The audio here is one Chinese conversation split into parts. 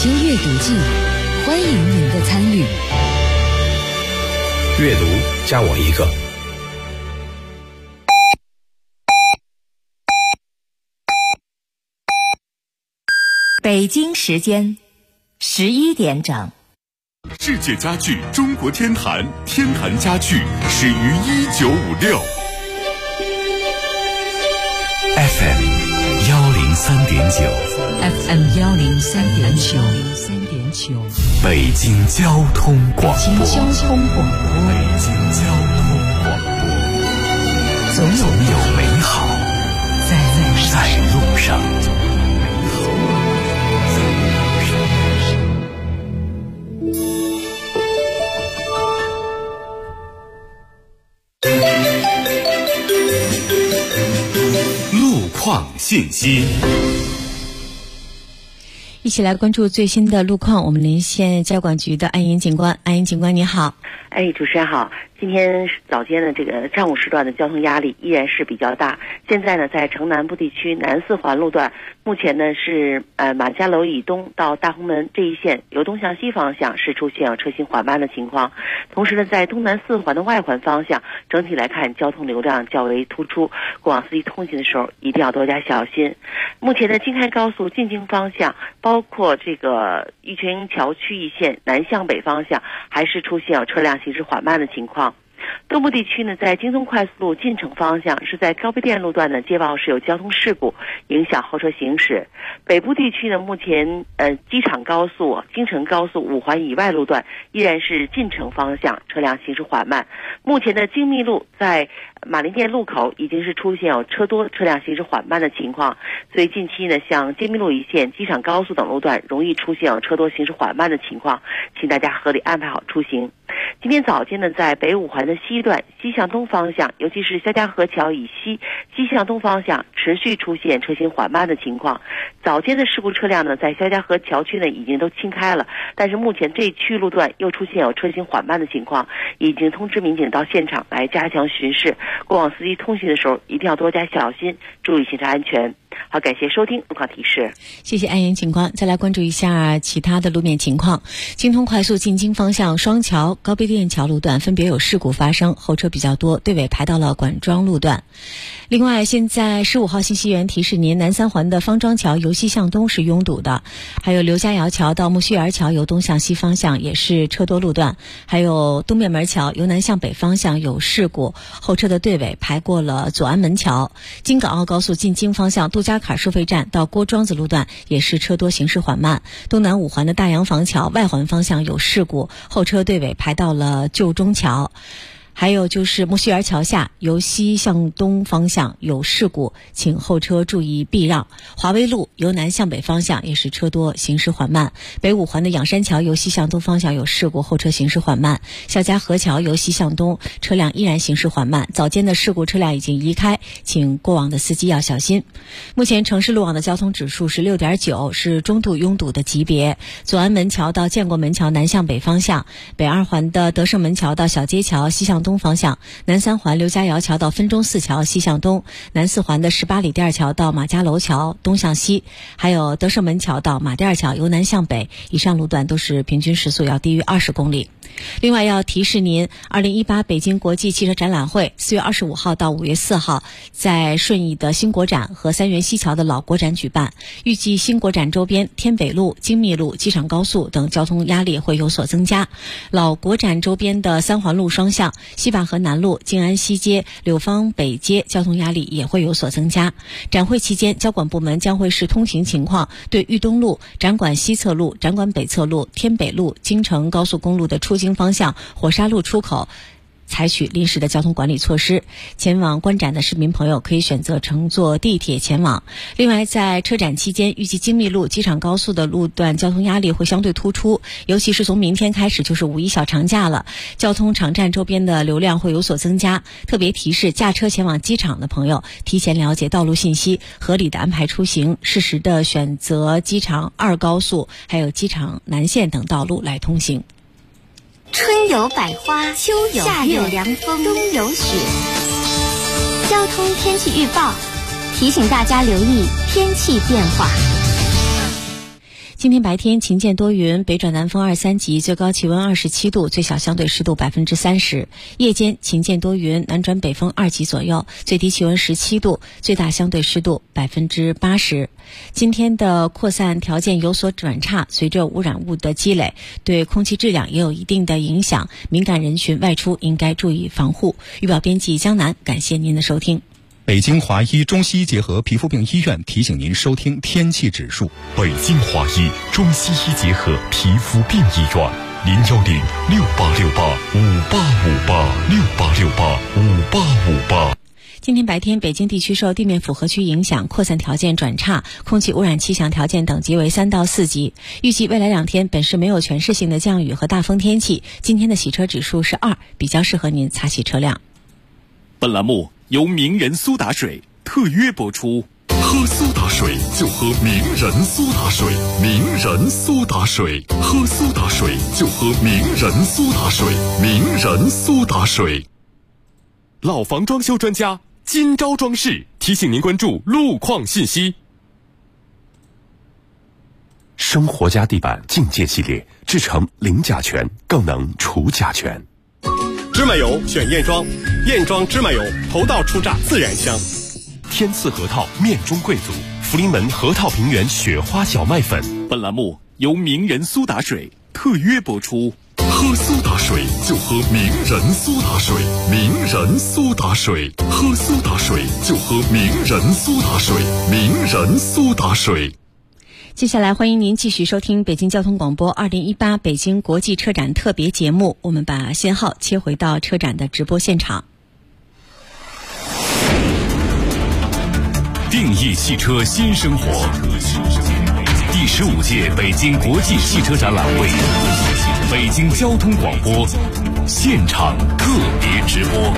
接阅读季，欢迎您的参与。 阅读加我一个。 北京时间11点整。 世界家具中国天坛，天坛家具始于1956。 FM 103.9 FM 103.9 北京交通广播。 北京交通广播， 总有美好在路上。 路况信息， 一起来关注最新的路况。我们连线交管局的安岩警官。安岩警官你好。 主持人好。今天早间的这个上午时段的交通压力依然是比较大。现在呢，在城南部地区南四环路段，目前呢是马家楼以东到大红门这一线由东向西方向是出现车行缓慢的情况。同时呢，在东南四环的外环方向，整体来看交通流量较为突出，过往司机通行的时候一定要多加小心。目前的京开高速进京方向，包括这个玉泉桥区一线南向北方向，还是出现车辆行驶缓慢的情况。东部地区呢，在京东快速路进城方向是在高碑店路段呢接报是有交通事故，影响后车行驶。北部地区呢，目前机场高速、京承高速5环以外路段依然是进城方向车辆行驶缓慢。目前的京密路在马林店路口已经是出现有车多、车辆行驶缓慢的情况，所以近期呢，像京密路一线、机场高速等路段容易出现有车多、行驶缓慢的情况，请大家合理安排好出行。今天早间呢，在北五环的西段西向东方向，尤其是肖家河桥以西向东方向持续出现车行缓慢的情况。早间的事故车辆呢，在肖家河桥区呢已经都清开了，但是目前这一区路段又出现有车行缓慢的情况，已经通知民警到现场来加强巡视。过往司机通行的时候一定要多加小心，注意行车安全。好，感谢收听路况提示。 谢谢安岩警官。再来关注一下其他的路面情况。京通快速进京方向双桥、高碑店桥路段分别有事故发生，后车比较多，队尾排到了管庄路段。另外，现在15号信息源提示您，南三环的方庄桥由西向东是拥堵的，还有刘家窑桥到木樨园桥由东向西方向也是车多路段，还有东便门桥由南向北方向有事故，后车的队尾排过了左安门桥。京港澳高速进京方向杜家坎收费站到郭庄子路段也是车多，行驶缓慢。东南五环的大洋房桥外环方向有事故，后车队尾排到了旧中桥。还有就是木樨园桥下由西向东方向有事故，请后车注意避让。华威路由南向北方向也是车多，行驶缓慢。北五环的仰山桥由西向东方向有事故，后车行驶缓慢。肖家河桥由西向东，车辆依然行驶缓慢。早间的事故车辆已经移开，请过往的司机要小心。目前城市路网的交通指数是 6.9， 是中度拥堵的级别。左安门桥到建国门桥南向北方向，北二环的德胜门桥到小街桥西向东方向，南三环刘家窑桥到分钟寺桥西向东，南四环的18里店桥到马家楼桥东向西，还有德胜门桥到马店桥由南向北，以上路段都是平均时速要低于20公里。另外要提示您，2018北京国际汽车展览会4月25号到5月4号在顺义的新国展和三元西桥的老国展举办，预计新国展周边天北路、京密路、机场高速等交通压力会有所增加。老国展周边的三环路双向、西坝河南路、静安西街、柳芳北街交通压力也会有所增加。展会期间，交管部门将会视通行情况，对豫东路、展馆西侧路、展馆北侧路、天北路、京承高速公路的出京方向、火沙路出口采取临时的交通管理措施。前往观展的市民朋友可以选择乘坐地铁前往。另外，在车展期间，预计京密路、机场高速的路段交通压力会相对突出，尤其是从明天开始就是5一小长假了，交通场站周边的流量会有所增加。特别提示驾车前往机场的朋友，提前了解道路信息，合理的安排出行，适时的选择机场2高速还有机场南线等道路来通行。 春有百花，秋有夏有凉风，冬有雪。交通天气预报提醒大家留意天气变化。 今天白天晴间多云，北转南风2、3级，最高气温27度，最小相对湿度30%。夜间晴间多云，南转北风2级左右，最低气温17度，最大相对湿度80%。今天的扩散条件有所转差，随着污染物的积累，对空气质量也有一定的影响，敏感人群外出应该注意防护。预报编辑江南，感谢您的收听。 北京华医中西医结合皮肤病医院提醒您收听天气指数。 北京华医中西医结合皮肤病医院，0106868585858685858。 今天白天，北京地区受地面符合区影响，扩散条件转差，空气污染气象条件等级为3到4级。预计未来2天本市没有全市性的降雨和大风天气。今天的洗车指数是2，比较适合您擦洗车辆。 本栏目由名人苏打水特约播出。喝苏打水就喝名人苏打水，名人苏打水，喝苏打水就喝名人苏打水，名人苏打水。老房装修专家金招装饰提醒您关注路况信息。生活家地板境界系列制成零甲醛，更能除甲醛。 芝麻油选燕庄，燕庄芝麻油头道出榨自然香。 天赐核桃面中贵族，福临门核桃平原雪花小麦粉。本栏目由名人苏打水特约播出。喝苏打水就喝名人苏打水，名人苏打水，喝苏打水就喝名人苏打水，名人苏打水。 接下来欢迎您继续收听北京交通广播2018北京国际车展特别节目，我们把信号切回到车展的直播现场。 定义汽车新生活，第15届北京国际汽车展览会，北京交通广播现场特别直播。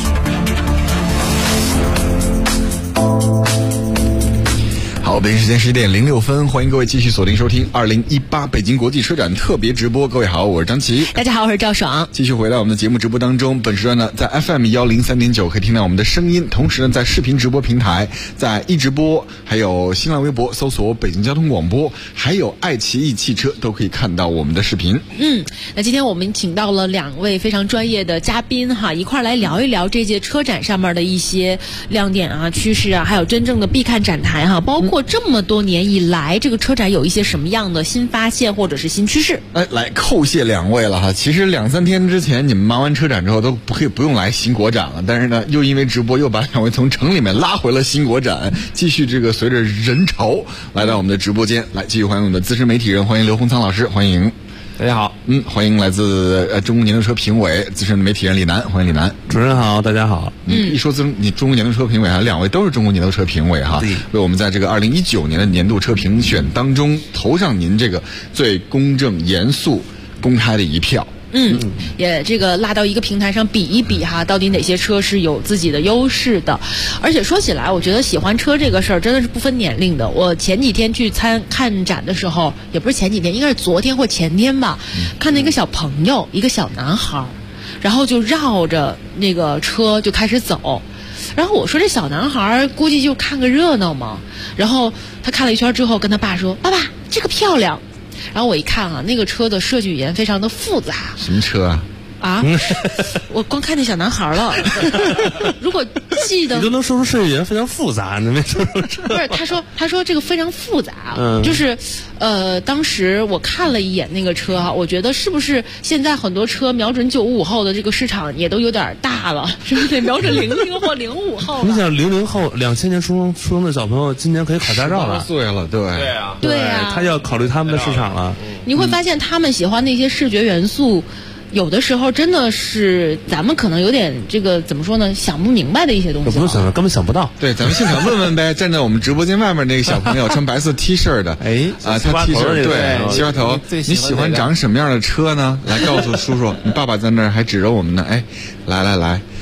好，北京时间11点06分，欢迎各位继续锁定收听2018北京国际车展特别直播。各位好，我是张琪。 大家好，我是赵爽。 继续回到我们的节目直播当中，本时段呢，在 FM 103.9可以听到我们的声音，同时呢，在视频直播平台，在一直播，还有新浪微博搜索北京交通广播，还有爱奇艺汽车都可以看到我们的视频。 那今天我们请到了2位非常专业的嘉宾哈，一块来聊一聊这届车展上面的一些亮点啊、趋势啊，还有真正的必看展台哈，包括这么多年以来，这个车展有一些什么样的新发现或者是新趋势？ 来叩谢2位了哈。其实2、3天之前你们忙完车展之后都不用来新国展了，但是呢，又因为直播又把2位从城里面拉回了新国展，继续这个随着人潮来到我们的直播间，来继续欢迎我们的资深媒体人，欢迎刘洪仓老师，欢迎。 大家好， 欢迎来自中国年度车评委资深媒体人李楠，欢迎李楠。 主持人好，大家好。 一说你中国年度车评委啊，2位都是中国年度车评委哈，为我们在这个2019年的年度车评选当中投上您这个最公正、严肃、公开的一票。 也这个拉到一个平台上比一比哈，到底哪些车是有自己的优势的。而且说起来，我觉得喜欢车这个事儿真的是不分年龄的。我前几天去看展的时候，也不是前几天，应该是昨天或前天吧，看到一个小朋友，一个小男孩，然后就绕着那个车就开始走。然后我说这小男孩估计就看个热闹嘛。然后他看了一圈之后，跟他爸说：“爸爸，这个漂亮。”然后我一看啊，那个车的设计语言非常的复杂。 什么车啊？ 我光看那小男孩了。如果记得， 你都能说出设计语言非常复杂，你没说出这？ 不是，他说这个非常复杂，就是当时我看了一眼那个车哈，我觉得是不是现在很多车瞄准95后的这个市场也都有点大了，是不是得瞄准00或05后？ 你想00后2000年出生的小朋友，今年可以考驾照了，18 岁了，对啊， 他要考虑他们的市场了。 你会发现他们喜欢那些视觉元素。有的时候真的是咱们可能有点这个怎么说呢，想不明白的一些东西。 不用想，根本想不到。 对，咱们现场问问呗。站在我们直播间外面那个小朋友，穿白色 T 恤的，他 T 恤对，西瓜头，你喜欢长什么样的车呢？来告诉叔叔，你爸爸在那儿还指着我们呢。来，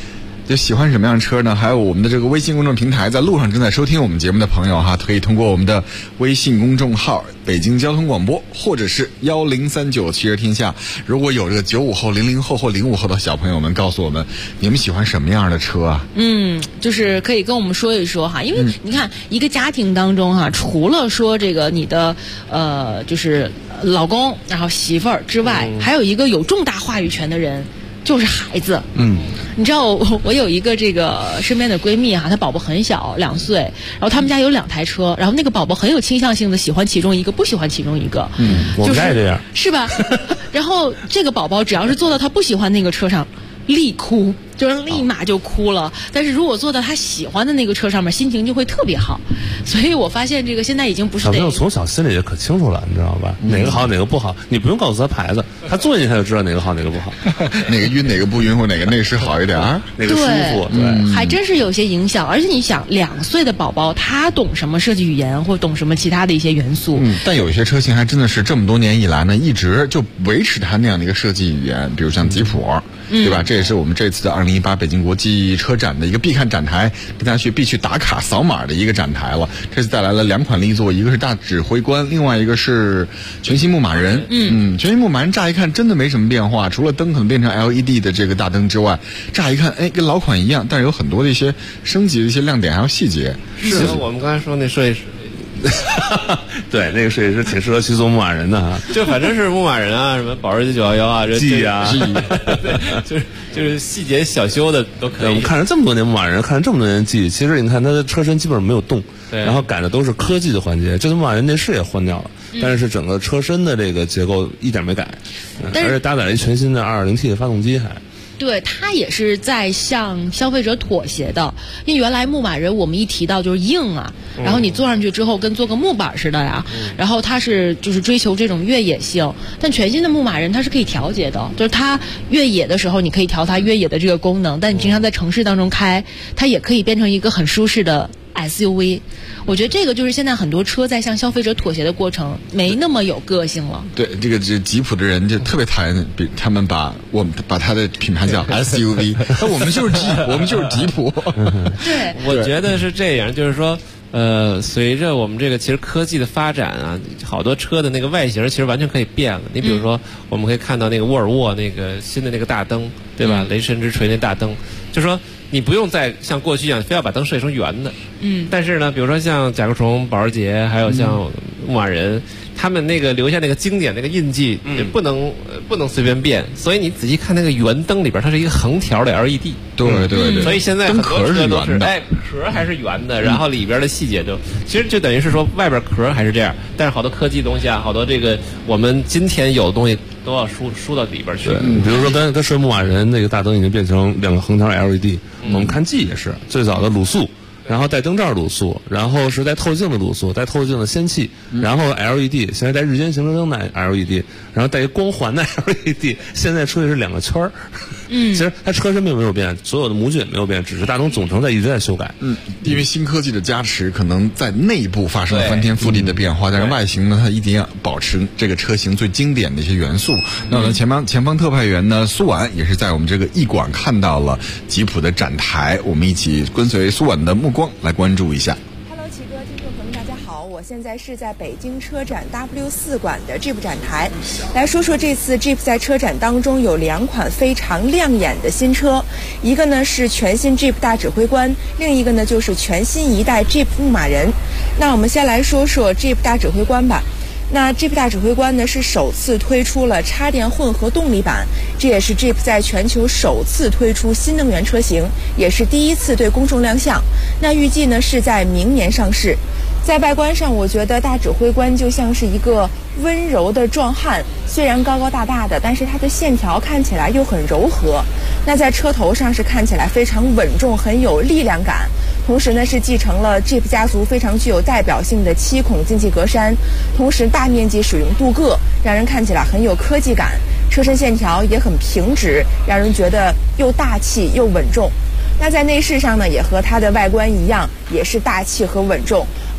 就喜欢什么样的车呢？还有我们的这个微信公众平台，在路上正在收听我们节目的朋友哈，可以通过我们的微信公众号北京交通广播，或者是1039汽车天下。如果有这个95后、00后或05后的小朋友们，告诉我们你们喜欢什么样的车啊？ 就是可以跟我们说一说哈，因为你看一个家庭当中哈，除了说这个你的就是老公然后媳妇儿之外，还有一个有重大话语权的人，就是孩子。你知道我有一个这个身边的闺蜜哈，她宝宝很小2岁，然后他们家有2台车，然后那个宝宝很有倾向性的喜欢其中一个，不喜欢其中一个。 我们家也这样， 是吧？然后这个宝宝只要是坐到他不喜欢那个车上，立哭，就是立马就哭了。但是如果坐到他喜欢的那个车上面，心情就会特别好。所以我发现这个现在已经不是小朋友从小心里就可清楚了，你知道吧？哪个好哪个不好，你不用告诉他牌子，他坐进去他就知道哪个好哪个不好， 哪个晕哪个不晕，或哪个内饰好一点啊， 哪个舒服。对， 还真是有些影响。而且你想，2岁的宝宝他懂什么设计语言，或懂什么其他的一些元素？ 但有一些车型还真的是这么多年以来呢，一直就维持它那样的一个设计语言，比如像吉普。对吧？这也是我们这次的2018北京国际车展的一个必看展台，跟大家必去打卡扫码的一个展台了。这次带来了2款力作，一个是大指挥官，另外一个是全新牧马人。全新牧马人乍一看真的没什么变化，除了灯可能变成 LED 的这个大灯之外，乍一看跟老款一样，但是有很多的一些升级的一些亮点还有细节。 是我们刚才说那设计师。 对，那个设计师挺适合去做牧马人的哈， 就反正是牧马人啊，什么保时捷911啊， G 啊， 就是细节小修的都可以。 我们看了这么多年牧马人，看了这么多年 G， 其实你看它的车身基本上没有动，然后改的都是科技的环节。这次牧马人内饰也换掉了，但是整个车身的这个结构一点没改，而且搭载了一全新的 2.0T 的发动机还。 对，它也是在向消费者妥协的，因为原来牧马人我们一提到就是硬啊，然后你坐上去之后跟坐个木板似的呀，然后它是就是追求这种越野性，但全新的牧马人它是可以调节的，就是它越野的时候你可以调它越野的这个功能，但你平常在城市当中开，它也可以变成一个很舒适的SUV。我觉得这个就是现在很多车在向消费者妥协的过程，没那么有个性了。 对，这个吉普的人就特别讨厌，他们把它的品牌叫 SUV， 我们就是吉普。 对， 我觉得是这样，就是说。随着我们这个其实科技的发展啊，好多车的那个外形其实完全可以变了。你比如说，我们可以看到那个沃尔沃那个新的那个大灯，对吧？雷神之锤那大灯，就是说你不用再像过去一样非要把灯设计成圆的。但是呢，比如说像甲壳虫、保时捷，还有像牧马人，他们那个留下那个经典那个印记，也不能随便变。所以你仔细看那个圆灯里边，它是一个横条的 LED。 对。 所以现在很多车都是壳还是圆的，然后里边的细节其实就等于是说外边壳还是这样，但是好多科技东西啊，好多这个我们今天有的东西都要输到里边去。 比如说刚才说牧马人那个大灯已经变成2个横条 LED，我们看 G 也是最早的卤素。然后带灯罩卤素，然后是带透镜的卤素，带透镜的氙气，然后 LED， 现在带日间行车灯的 LED， 然后带一光环的 LED， 现在出去是2个圈儿。其实它车身并没有变，所有的模具也没有变，只是大灯总成在一直在修改。 因为新科技的加持，可能在内部发生了翻天覆地的变化，但是外形呢，它一定要保持这个车型最经典的一些元素。那我们前方特派员呢，苏婉也是在我们这个艺馆看到了吉普的展台，我们一起跟随苏婉的目光来关注一下。 Hello， 齐哥，听众朋友们，大家好，我现在是在北京车展 W4 馆的 Jeep 展台，来说说这次 Jeep 在车展当中有2款非常亮眼的新车，一个呢是全新 Jeep 大指挥官，另一个呢就是全新一代 Jeep 牧马人。那我们先来说说 Jeep 大指挥官吧。那 Jeep 大指挥官呢是首次推出了插电混合动力版，这也是 Jeep 在全球首次推出新能源车型，也是第一次对公众亮相。那预计呢是在明年上市。在外观上，我觉得大指挥官就像是一个温柔的壮汉，虽然高高大大的，但是它的线条看起来又很柔和。那在车头上是看起来非常稳重，很有力量感。同时呢是继承了 Jeep 家族非常具有代表性的7孔进气格栅，同时大面积使用镀铬，让人看起来很有科技感。车身线条也很平直，让人觉得又大气又稳重。那在内饰上呢，也和它的外观一样，也是大气和稳重。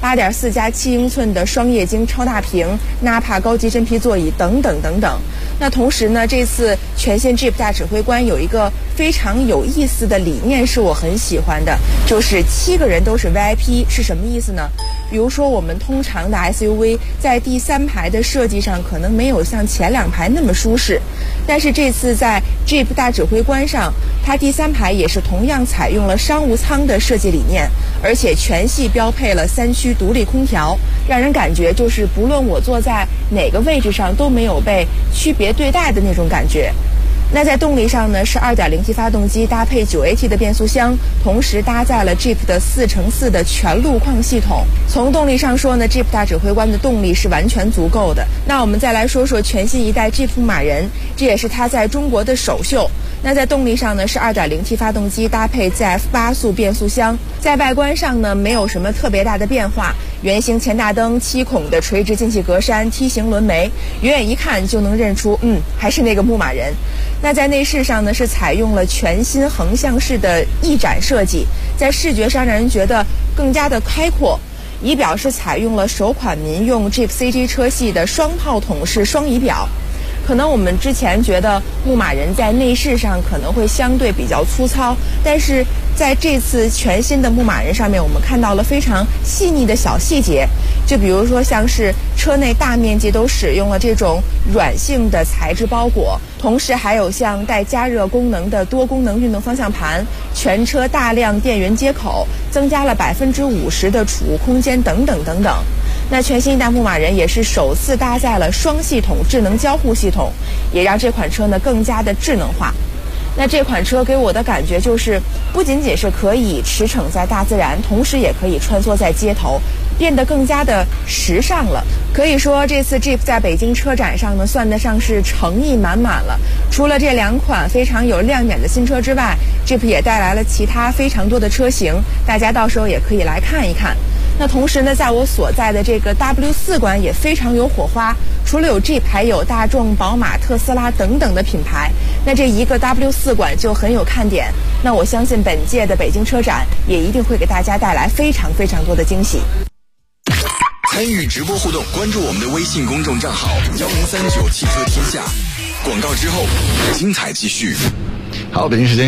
8.4加7英寸的双液晶超大屏、Napa 高级真皮座椅等等等等。那同时呢，这次全新 Jeep 大指挥官有一个非常有意思的理念是我很喜欢的，就是7个人都是 VIP。 是什么意思呢？比如说我们通常的 SUV 在第3排的设计上可能没有像前2排那么舒适，但是这次在 Jeep 大指挥官上，它第3排也是同样采用了商务舱的设计理念，而且全系标配了3区独立空调，让人感觉就是不论我坐在哪个位置上都没有被区别对待的那种感觉。那在动力上呢，是 2.0T 发动机搭配 9AT 的变速箱，同时搭载了 Jeep 的4x4的全路况系统。从动力上说呢， Jeep 大指挥官的动力是完全足够的。那我们再来说说全新一代 Jeep 牧马人，这也是它在中国的首秀。那在动力上呢，是 2.0T 发动机搭配 ZF8 速变速箱。在外观上呢，没有什么特别大的变化，圆形前大灯、7孔的垂直进气格栅、梯形轮眉，远远一看就能认出，还是那个牧马人。那在内饰上呢，是采用了全新横向式的翼展设计，在视觉上让人觉得更加的开阔。仪表是采用了首款民用 Jeep CG 车系的双炮筒式双仪表。可能我们之前觉得牧马人在内饰上可能会相对比较粗糙，但是在这次全新的牧马人上面，我们看到了非常细腻的小细节，就比如说像是车内大面积都使用了这种软性的材质包裹，同时还有像带加热功能的多功能运动方向盘，全车大量电源接口，增加了50%的储物空间等等等等。那全新一代牧马人也是首次搭载了双系统智能交互系统，也让这款车呢更加的智能化。那这款车给我的感觉就是，不仅仅是可以驰骋在大自然，同时也可以穿梭在街头，变得更加的时尚了。可以说这次 Jeep 在北京车展上呢，算得上是诚意满满了。除了这2款非常有亮点的新车之外， Jeep 也带来了其他非常多的车型，大家到时候也可以来看一看。那同时呢，在我所在的这个 W4 馆也非常有火花，除了有 Jeep， 还有大众、宝马、特斯拉等等的品牌。那这一个 W4 馆就很有看点。那我相信本届的北京车展也一定会给大家带来非常非常多的惊喜。 参与直播互动，关注我们的微信公众账号1039汽车天下。广告之后，精彩继续。 好，北京时间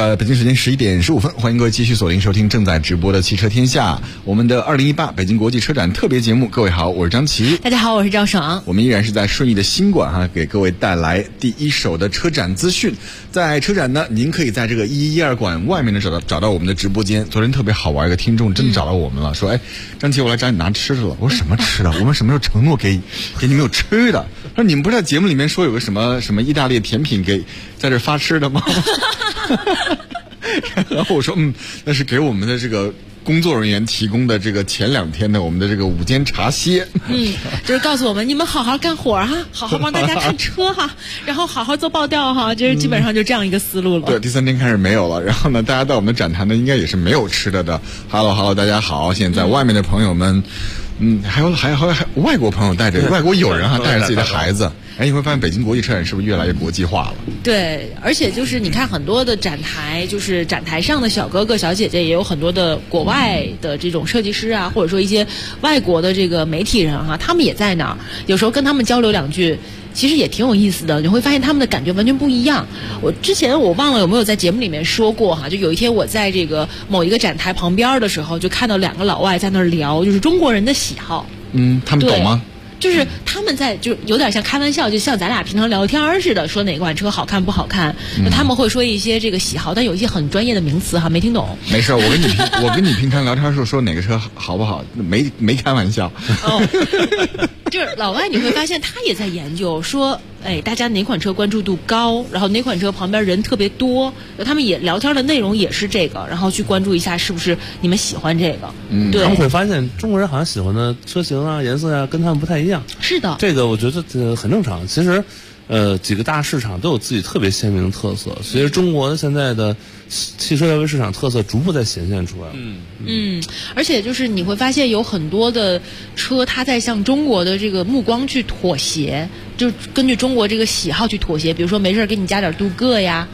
11点15分，欢迎各位继续锁定收听正在直播的汽车天下，我们的2018北京国际车展特别节目。各位好，我是张琪。 大家好，我是赵爽。 我们依然是在顺义的新馆给各位带来第一手的车展资讯。在车展呢，您可以在这个1112馆外面呢找到我们的直播间。昨天特别好玩，一个听众真的找到我们了，说：“哎，张琪，我来找你拿吃的了。”我说：“什么吃的？我们什么时候承诺给你们有吃的？”说：“你们不是在节目里面说有个什么意大利甜品给在这发吃的吗？”然后我说那是给我们的这个工作人员提供的这个前2天的我们的这个午间茶歇。 就是告诉我们你们好好干活哈，好好帮大家看车哈，然后好好做报调哈，就是基本上就这样一个思路了。 对，第3天开始没有了。然后呢，大家到我们的展台呢，应该也是没有吃的。Hello， 大家好，现在外面的朋友们，还有外国朋友带着外国友人带着自己的孩子。哎，你会发现北京国际车展是不是越来越国际化了？ 对，而且就是你看很多的展台，就是展台上的小哥哥小姐姐也有很多的国外的这种设计师啊，或者说一些外国的这个媒体人他们也在那儿，有时候跟他们交流2句，其实也挺有意思的。你会发现他们的感觉完全不一样。之前我忘了有没有在节目里面说过就有一天我在这个某一个展台旁边的时候，就看到2个老外在那儿聊，就是中国人的喜好。 他们懂吗？ 就是他们在就有点像开玩笑，就像咱俩平常聊天似的，说哪款车好看不好看，那他们会说一些这个喜好，但有一些很专业的名词没听懂。 没事，我跟你平常聊天的时候说哪个车好不好，没开玩笑。 就是老外你会发现他也在研究说，大家哪款车关注度高，然后哪款车旁边人特别多，他们也聊天的内容也是这个，然后去关注一下是不是你们喜欢这个。对， 他们会发现中国人好像喜欢的车型颜色跟他们不太一样。 是的， 这个我觉得很正常。其实几个大市场都有自己特别鲜明的特色，随着中国的现在的汽车消费市场特色逐步在显现出来。 而且就是你会发现有很多的车，它在向中国的这个目光去妥协，就根据中国这个喜好去妥协。比如说没事给你加点镀铬呀，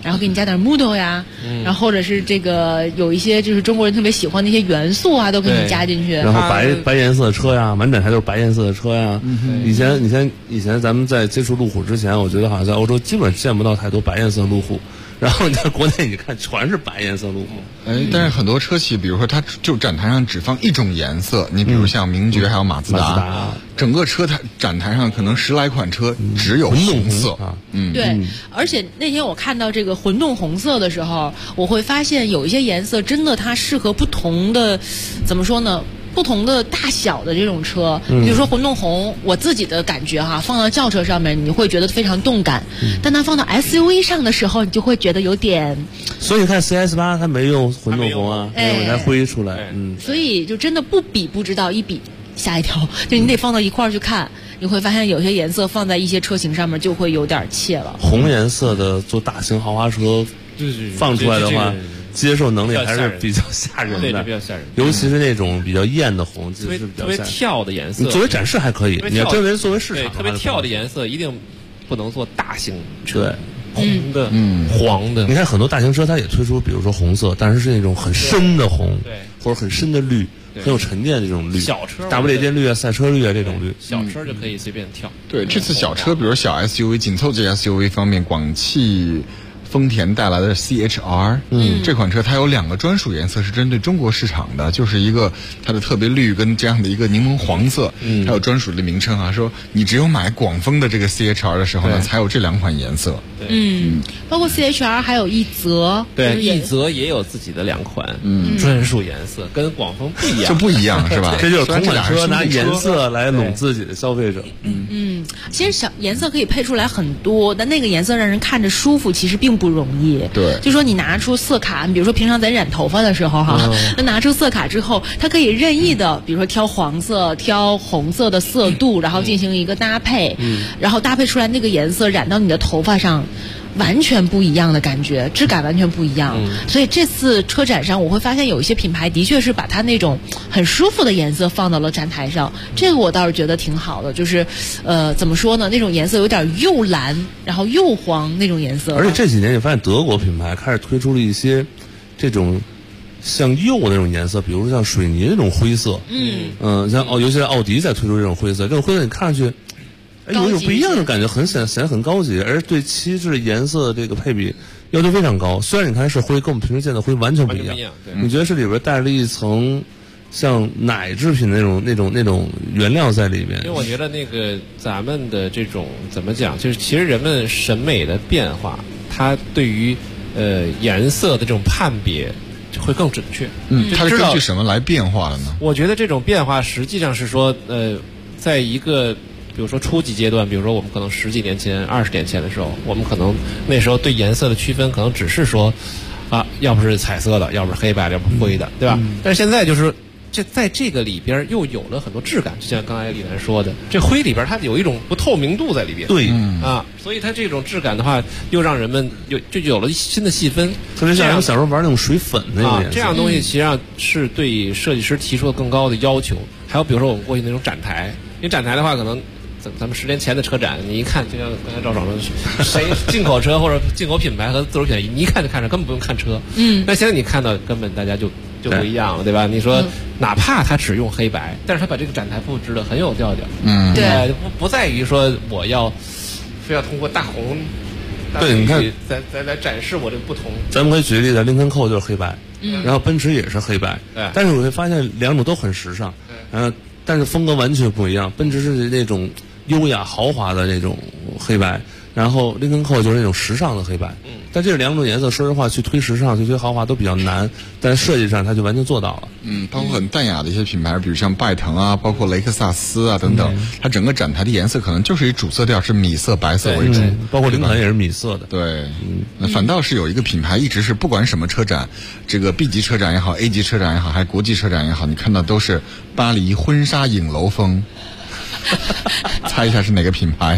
然后给你加点木头呀，然后或者是这个有一些就是中国人特别喜欢的一些元素啊，都给你加进去。 然后白颜色的车呀，满展台都是白颜色的车呀。以前咱们在接触路虎之前，我觉得好像在欧洲基本见不到太多白颜色路虎。然后你在国内你看全是白颜色路虎， 但是很多车企，比如说它就展台上只放一种颜色，你比如像名爵还有马自达，整个车展台上可能10来款车只有红色啊。 对，而且那天我看到这个混动红色的时候，我会发现有一些颜色真的它适合不同的，怎么说呢？不同的大小的这种车，比如说混动红，我自己的感觉哈，放到轿车上面你会觉得非常动感，但它放到 SUV 上的时候，你就会觉得有点。 所以你看 CS8它没用混动红啊，没有它灰出来， 所以就真的不比不知道，一比吓一跳，就你得放到一块儿去看，你会发现有些颜色放在一些车型上面就会有点怯了。 红颜色的做大型豪华车放出来的话。接受能力还是比较吓人的， 对，比较吓人。 尤其是那种比较艳的红，其实是比较特别跳的颜色。 作为展示还可以，你要真人作为市场， 特别跳的颜色一定不能做大型车。红的、黄的。 你看很多大型车，它也推出，比如说红色，但是那种很深的红， 对， 或者很深的绿，很有沉淀的这种绿。 小车大不列颠绿啊、赛车绿啊这种绿， 小车就可以随便跳。 对，这次小车，比如小 SUV、紧凑级 SUV 方面，广汽丰田带来的 CHR， 这款车它有2个专属颜色是针对中国市场的，就是一个它的特别绿跟这样的一个柠檬黄色，还有专属的名称啊，说你只有买广丰的这个 CHR 的时候呢，才有这2款颜色。 包括 CHR 还有奕泽， 对，奕泽也有自己的2款专属颜色，跟广丰不一样， 就不一样是吧？ 这就是同款车拿颜色来拢自己的消费者。 其实小颜色可以配出来很多，但那个颜色让人看着舒服，其实并不容易。 对， 就说你拿出色卡，你比如说平常咱染头发的时候哈，那拿出色卡之后，它可以任意的，比如说挑黄色、挑红色的色度，然后进行一个搭配，然后搭配出来那个颜色染到你的头发上。完全不一样的感觉，质感完全不一样。所以这次车展上，我会发现有一些品牌的确是把它那种很舒服的颜色放到了展台上，这个我倒是觉得挺好的。就是怎么说呢？那种颜色有点又蓝，然后又黄那种颜色。 而且这几年你发现德国品牌开始推出了一些这种像釉那种颜色，比如说像水泥那种灰色。像尤其是奥迪在推出这种灰色，这种灰色你看上去。有一种不一样的感觉，显得很高级，而对漆质颜色这个配比要求非常高。虽然你看是灰，跟我们平时见的灰完全不一样。你觉得是里边带了一层像奶制品那种原料在里边？ 因为我觉得那个咱们的这种怎么讲，就是其实人们审美的变化，它对于颜色的这种判别会更准确。 它是根据什么来变化的呢？ 我觉得这种变化实际上是说，在一个。比如说初级阶段，比如说我们可能10几年前、20年前的时候，我们可能那时候对颜色的区分可能只是说，要不是彩色的，要不是黑白的，要不是灰的，对吧？但是现在就是在这个里边又有了很多质感，就像刚才李楠说的，这灰里边它有一种不透明度在里边。 对， 所以它这种质感的话，又让人们就有了新的细分。 特别像我们小时候玩那种水粉那种颜色。 这样东西实际上是对设计师提出了更高的要求。还有比如说我们过去那种展台，因为展台的话可能。咱们10年前的车展，你一看，就像刚才赵爽说，谁进口车或者进口品牌和自主品牌，你一看就看着，根本不用看车。那现在你看到，根本大家就不一样了，对吧？你说，哪怕他只用黑白，但是他把这个展台布置得很有调调。 对， 不在于说我要非要通过大红， 对，你看， 再来展示我这个不同。 咱们可以举个例子，林肯扣就是黑白，然后奔驰也是黑白，但是我会发现2种都很时尚，但是风格完全不一样。奔驰是那种优雅豪华的那种黑白，然后林肯扣就是那种时尚的黑白。但这2种颜色，说实话，去推时尚、去推豪华都比较难，但设计上它就完全做到了。 包括很淡雅的一些品牌，比如像拜腾啊，包括雷克萨斯啊等等，它整个展台的颜色可能就是以主色调是米色、白色为主， 包括林肯也是米色的。 对，那反倒是有一个品牌一直是不管什么车展，这个 B 级车展也好 ，A 级车展也好，还是国际车展也好，你看到都是巴黎婚纱影楼风。猜一下是哪个品牌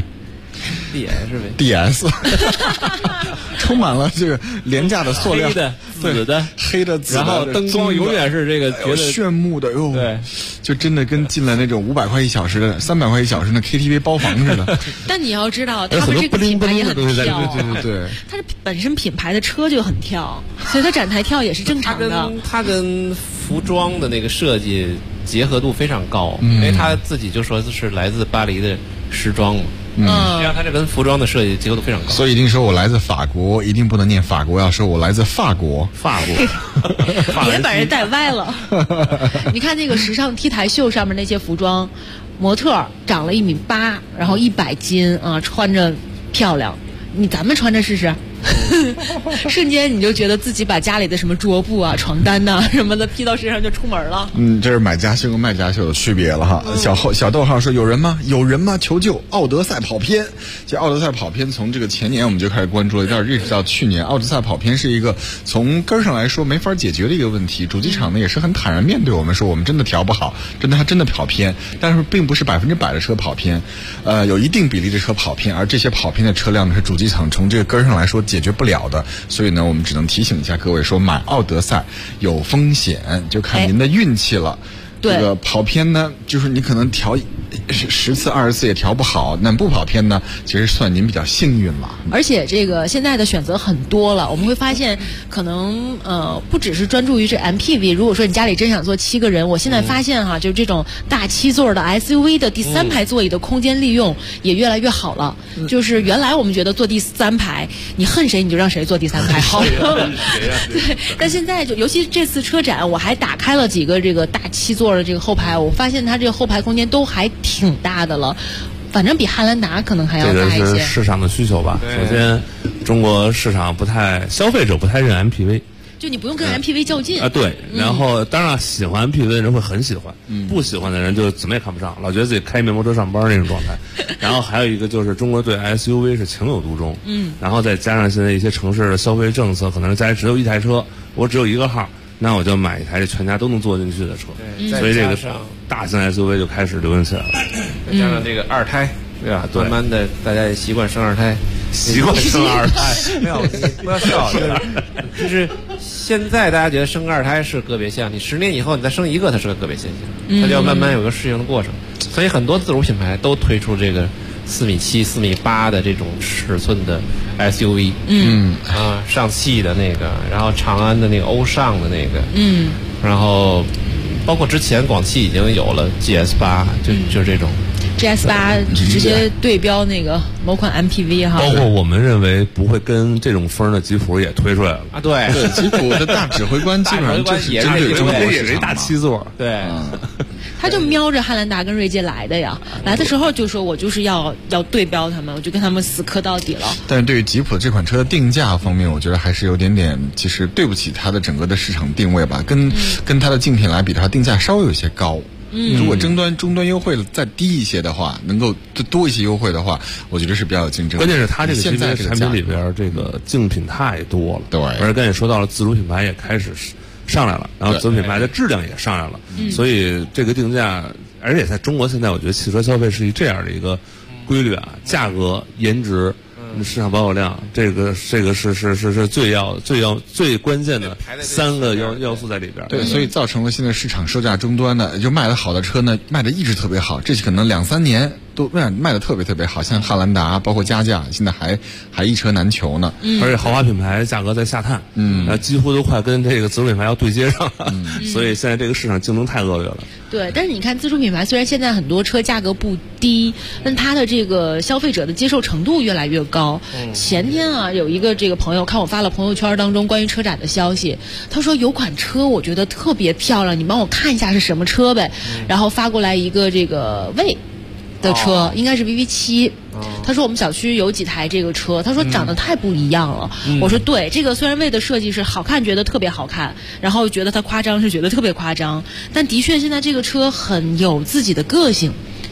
？DS 充满了这个廉价的塑料， 黑的、紫的、 黑的、紫的， 然后灯光永远是这个觉得炫目的哟。 对， 就真的跟进了那种500块1小时的、300块1小时的 KTV 包房似的。 但你要知道，他们这个品牌也很跳， 对， 它是本身品牌的车就很跳，所以它展台跳也是正常的。 它跟服装的那个设计结合度非常高，因为他自己就说是来自巴黎的时装嘛。实际上它这跟服装的设计结合度非常高， 所以一定说我来自法国，一定不能念法国，要说我来自法国。 别把人带歪了。你看那个时尚 T 台秀上面那些服装，模特长了1.8米，然后100斤啊，穿着漂亮，咱们穿着试试。瞬间你就觉得自己把家里的什么桌布啊、床单呐、什么的披到身上就出门了。 这是买家秀跟卖家秀的区别了哈。小逗号说有人吗？有人吗？求救！奥德赛跑偏。其实奥德赛跑偏从这个前年我们就开始关注了，但是一直到去年，奥德赛跑偏是一个从根上来说没法解决的一个问题。主机厂呢也是很坦然面对我们说，我们真的调不好，它真的跑偏，但是并不是100%的车跑偏，有一定比例的车跑偏，而这些跑偏的车辆呢是主机厂从这个根上来说解决不了的，所以呢，我们只能提醒一下各位说，买奥德赛有风险，就看您的运气了。这个跑偏呢，就是你可能调10次20次也调不好，那不跑偏呢，其实算您比较幸运了。 而且这个现在的选择很多了，我们会发现可能不只是专注于这 MPV， 如果说你家里真想坐7个人，我现在发现哈，就是这种大7座的 SUV 的第3排座椅的空间利用也越来越好了。就是原来我们觉得坐第3排，你恨谁你就让谁坐第3排好。对，但现在就尤其这次车展，我还打开了几个这个大7座的这个后排，我发现它这个后排空间都还挺大的了，反正比汉兰达可能还要大一些。 这个是市场的需求吧。首先，中国市场消费者不太认 MPV， 就你不用跟 MPV 较劲啊。对，然后当然喜欢 MPV 的人会很喜欢，不喜欢的人就怎么也看不上，老觉得自己开面包车上班那种状态。然后还有一个就是中国对 SUV 是情有独钟，然后再加上现在一些城市的消费政策，可能家里只有1台车，我只有1个号。那我就买一台全家都能坐进去的车，所以这个大型 SUV 就开始流行起来了。 再加上这个2胎，对吧？慢慢的大家也习惯生2胎， 习惯生2胎。 没有，不要笑，就是现在大家觉得生2胎是个别现象，你10年以后你再生1个，它是个个别现象，它就要慢慢有个适应的过程。所以很多自主品牌都推出这个4.7米、4.8米的这种尺寸的 SUV， 上汽的那个，然后长安的那个欧尚的那个，然后包括之前广汽已经有了 GS8，就这种。 GS8 直接对标那个某款 MPV 哈， 包括我们认为不会跟这种风的吉普也推出来了啊，对， 吉普的大指挥官基本上就是针对中国市场， 大7座， 对， 他就瞄着汉兰达跟锐界来的呀，来的时候就说我就是要对标他们，我就跟他们死磕到底了。 但是对于吉普这款车的定价方面，我觉得还是有点，其实对不起它的整个的市场定位吧，跟它的竞品来比，它定价稍微有些高。如果终端优惠再低一些的话，能够多一些优惠的话，我觉得是比较有竞争力。 关键是它这个现在产品里边这个竞品太多了， 对， 而且刚才也说到了自主品牌也开始上来了，然后自主品牌的质量也上来了，所以这个定价，而且在中国现在我觉得汽车消费是这样的一个规律啊，价格、颜值。市场保有量，这个是最关键的3个要素在里边。 对，所以造成了现在市场售价终端的，就卖得好的车呢，卖得一直特别好，这可能2-3年都卖得特别好，像汉兰达包括加价，现在还一车难求呢。 而且豪华品牌价格在下探，几乎都快跟这个自主品牌要对接上了，所以现在这个市场竞争太恶劣了。 对，但是你看自主品牌虽然现在很多车价格不低，但它的这个消费者的接受程度越来越高。前天啊，有一个这个朋友看我发了朋友圈当中关于车展的消息，他说有款车我觉得特别漂亮，你帮我看一下是什么车呗，然后发过来一个这个魏的车，应该是 VV7。他说我们小区有几台这个车，他说长得太不一样了。我说对，这个虽然魏的设计是好看，觉得特别好看，然后觉得它夸张是觉得特别夸张，但的确现在这个车很有自己的个性。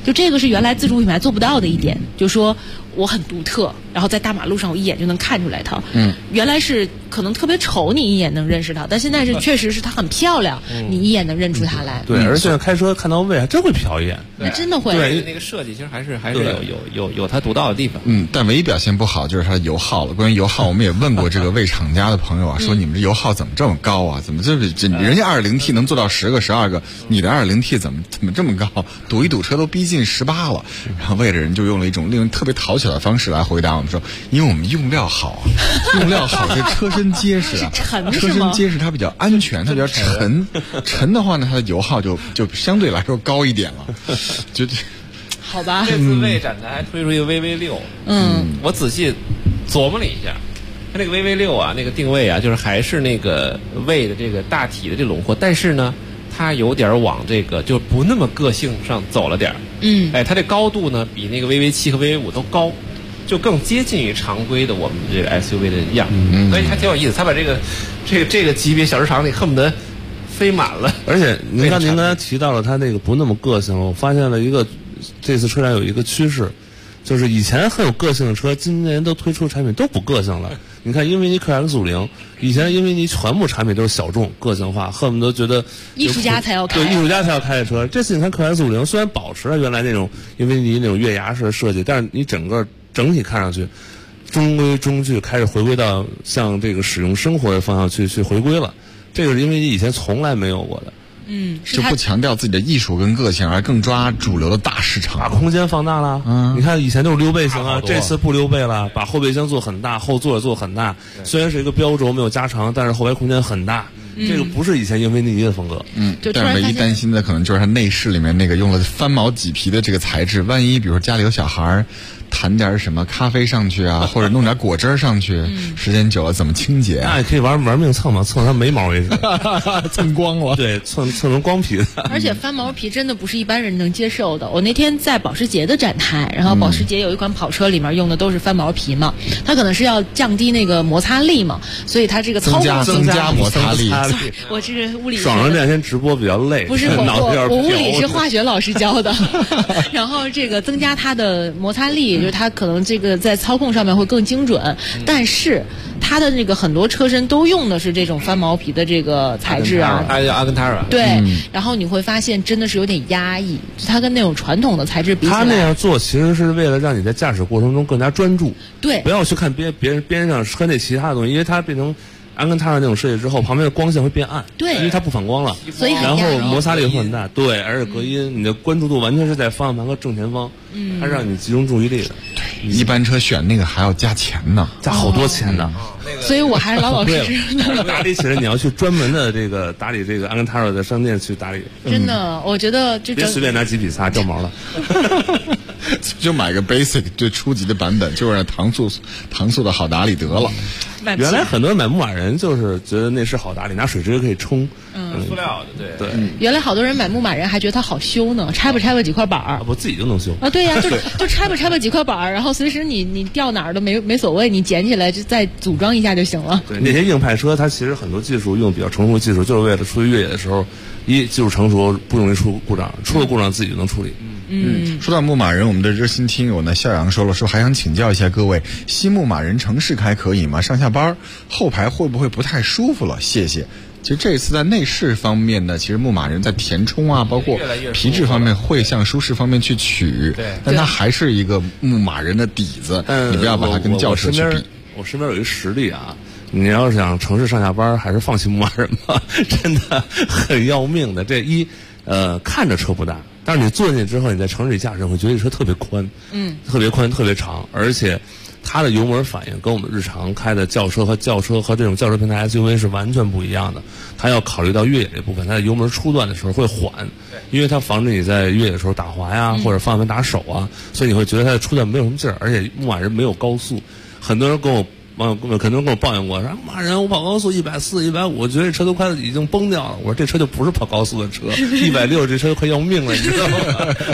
就这个是原来自主品牌做不到的一点，就说我很独特，然后在大马路上我一眼就能看出来它。原来是可能特别丑，你一眼能认识它，但现在是确实是它很漂亮，你一眼能认出它来。 对，而且开车看到胃还真会瞟一眼， 那真的会。 对，那个设计其实还是有它独到的地方。 但唯一表现不好就是它的油耗了。关于油耗，我们也问过这个魏厂家的朋友啊，说你们这油耗怎么这么高啊？怎么人家2.0T 能做到10个、12个，你的2.0T 怎么这么高？堵一堵车都逼近18了。然后魏的人就用了一种令人特别讨巧的方式来回答我们说，因为我们用料好，用料好，这车身结实啊，车身结实，它比较安全，它比较沉。沉的话呢，它的油耗就相对来说高一点了。就好吧。 这次魏展台还推出一个 VV6，我仔细琢磨了一下，它那个 VV6啊，那个定位啊，就是还是那个魏的这个大体的这轮廓，但是呢，它有点往这个就不那么个性上走了点。它这高度呢比那个 VV7和 VV5都高，就更接近于常规的我们这个 SUV 的样，所以还挺有意思。它把这个级别小市场里恨不得飞满了。 而且您刚才提到了它那个不那么个性，我发现了这次车展有一个趋势，就是以前很有个性的车，今年都推出产品都不个性了。你看英菲尼克 X50，以前英菲尼全部产品都是小众个性化，恨不得觉得艺术家才要开， 对，艺术家才要开的车。这次你看克 X50 虽然保持了原来那种英菲尼那种月牙式的设计，但是你整体看上去中规中矩，开始回归到向这个使用生活的方向去回归了。这个是因为你以前从来没有过的。 就不强调自己的艺术跟个性，而更抓主流的大市场， 把空间放大了。你看以前都是溜背型啊，这次不溜背了，把后备箱做很大，后座也做很大。虽然是一个标轴没有加长，但是后排空间很大。这个不是以前英菲尼迪的风格。 但唯一担心的可能就是它内饰里面那个用了翻毛麂皮的这个材质，万一比如说家里有小孩，弹点什么咖啡上去啊，或者弄点果汁上去，时间久了怎么清洁？ 那也可以玩命蹭嘛，蹭它没毛为止， 蹭光了。 对，蹭成光皮的。 而且翻毛皮真的不是一般人能接受的。我那天在保时捷的展台，然后保时捷有一款跑车里面用的都是翻毛皮嘛，它可能是要降低那个摩擦力嘛，所以它这个操控增加摩擦力。 我这个物理爽上这两天直播比较累， 不是我物理是化学老师教的，然后这个增加它的摩擦力，就是它可能这个在操控上面会更精准，但是它的那个很多车身都用的是这种翻毛皮的这个材质啊， 阿根塔尔。 对，然后你会发现真的是有点压抑，它跟那种传统的材质比起来， 它那样做其实是为了让你在驾驶过程中更加专注， 对， 不要去看别人边上穿那其他的东西，因为它变成安根塔尔那种设计之后，旁边的光线会变暗， 对， 因为它不反光了， 所以然后摩擦力会很大，对，而且隔音，你的关注度完全是在方向盘和正前方，它让你集中注意力的。 对，一般车选那个还要加钱呢， 加好多钱呢。 所以我还是老老实实的。 打理起来你要去专门的这个打理这个安根塔尔的商店去打理。 真的，我觉得这别随便拿几笔擦掉毛了。 就买个 basic 最初级的版本，就让糖塑的好打理得了。 原来很多人买牧马人就是觉得那是好打理，拿水直接可以冲。 塑料的，对。 原来好多人买牧马人还觉得它好修呢，拆吧几块板儿， 我自己就能修啊。对呀，就拆吧几块板儿，然后随时你掉哪儿都没所谓，你捡起来就再组装一下就行了。 对，那些硬派车它其实很多技术用比较成熟的技术，就是为了出去越野的时候，技术成熟不容易出故障，出了故障自己就能处理。 说到牧马人，我们的热心听友呢，向阳说还想请教一下各位，新牧马人城市开可以吗？上下班后排会不会不太舒服了？谢谢。其实这次在内饰方面呢，其实牧马人在填充啊，包括皮质方面会向舒适方面去取，但它还是一个牧马人的底子，你不要把它跟轿车去比。 我身边有一个实例啊，你要是想城市上下班，还是放弃牧马人吧，真的很要命的。这看着车不大，但是你坐进去之后，你在城市里驾驶会觉得这车特别宽，特别宽，特别长，而且它的油门反应跟我们日常开的轿车和这种轿车平台 SUV 是完全不一样的。它要考虑到越野这部分，它的油门初段的时候会缓，因为它防止你在越野的时候打滑呀，或者方向盘打手啊，所以你会觉得它的初段没有什么劲儿，而且牧马人没有高速。很多人跟我抱怨过，说牧马人我跑高速140、150，我觉得这车都快已经崩掉了。我说这车就不是跑高速的车，160这车快要命了，你知道吗？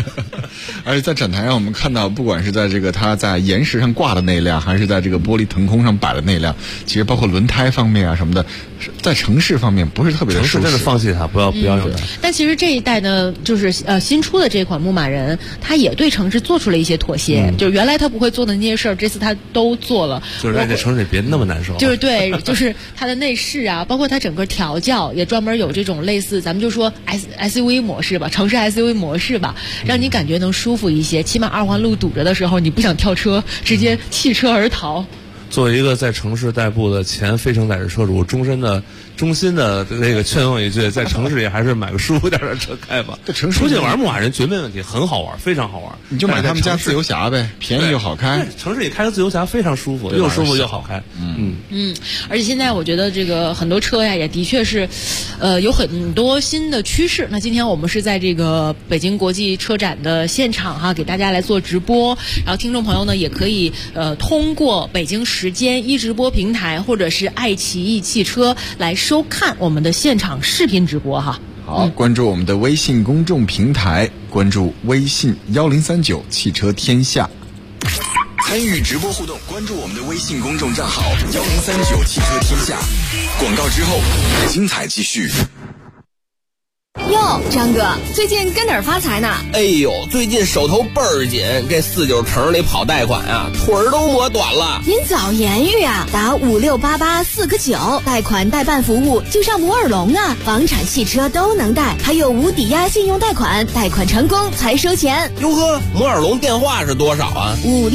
而且在展台上，我们看到，不管是在这个它在岩石上挂的那辆，还是在这个玻璃腾空上摆的那辆，其实包括轮胎方面啊什么的，在城市方面不是特别的舒适。 城市真的放弃它，不要用它。 但其实这一代呢，就是新出的这款牧马人，它也对城市做出了一些妥协，就是原来它不会做的那些事儿，这次它都做了。 就是在这城市里别那么难受。 就是对，就是它的内饰啊，包括它整个调教也专门有这种类似，咱们就说 SUV 模式吧，城市 SUV 模式吧，让你感觉能舒服一些。起码二环路堵着的时候，你不想跳车，直接弃车而逃。 作为一个在城市代步的前非承载式车主，衷心的那个劝用一句，在城市里还是买个舒服点的车开吧。出去玩牧马人绝没问题，很好玩，非常好玩。 你就买他们家自由侠呗，便宜又好开。 城市里开个自由侠非常舒服，又舒服又好开。 而且现在我觉得这个很多车呀，也的确是，有很多新的趋势。那今天我们是在这个北京国际车展的现场哈，给大家来做直播。然后听众朋友呢，也可以通过北京时间一直播平台或者是爱奇艺汽车来收看我们的现场视频直播哈。 好，关注我们的微信公众平台，关注微信1039汽车天下。 参与直播互动，关注我们的微信公众账号1039汽车天下。广告之后，精彩继续。 哟，张哥，最近跟哪儿发财呢？ 哎呦，最近手头倍儿紧，这49城里跑贷款啊，腿儿都磨短了。 您早言语啊，打5688 4个9，贷款代办服务就上摩尔龙啊，房产汽车都能贷，还有无抵押信用贷款，贷款成功才收钱。 哟呵，摩尔龙电话是多少啊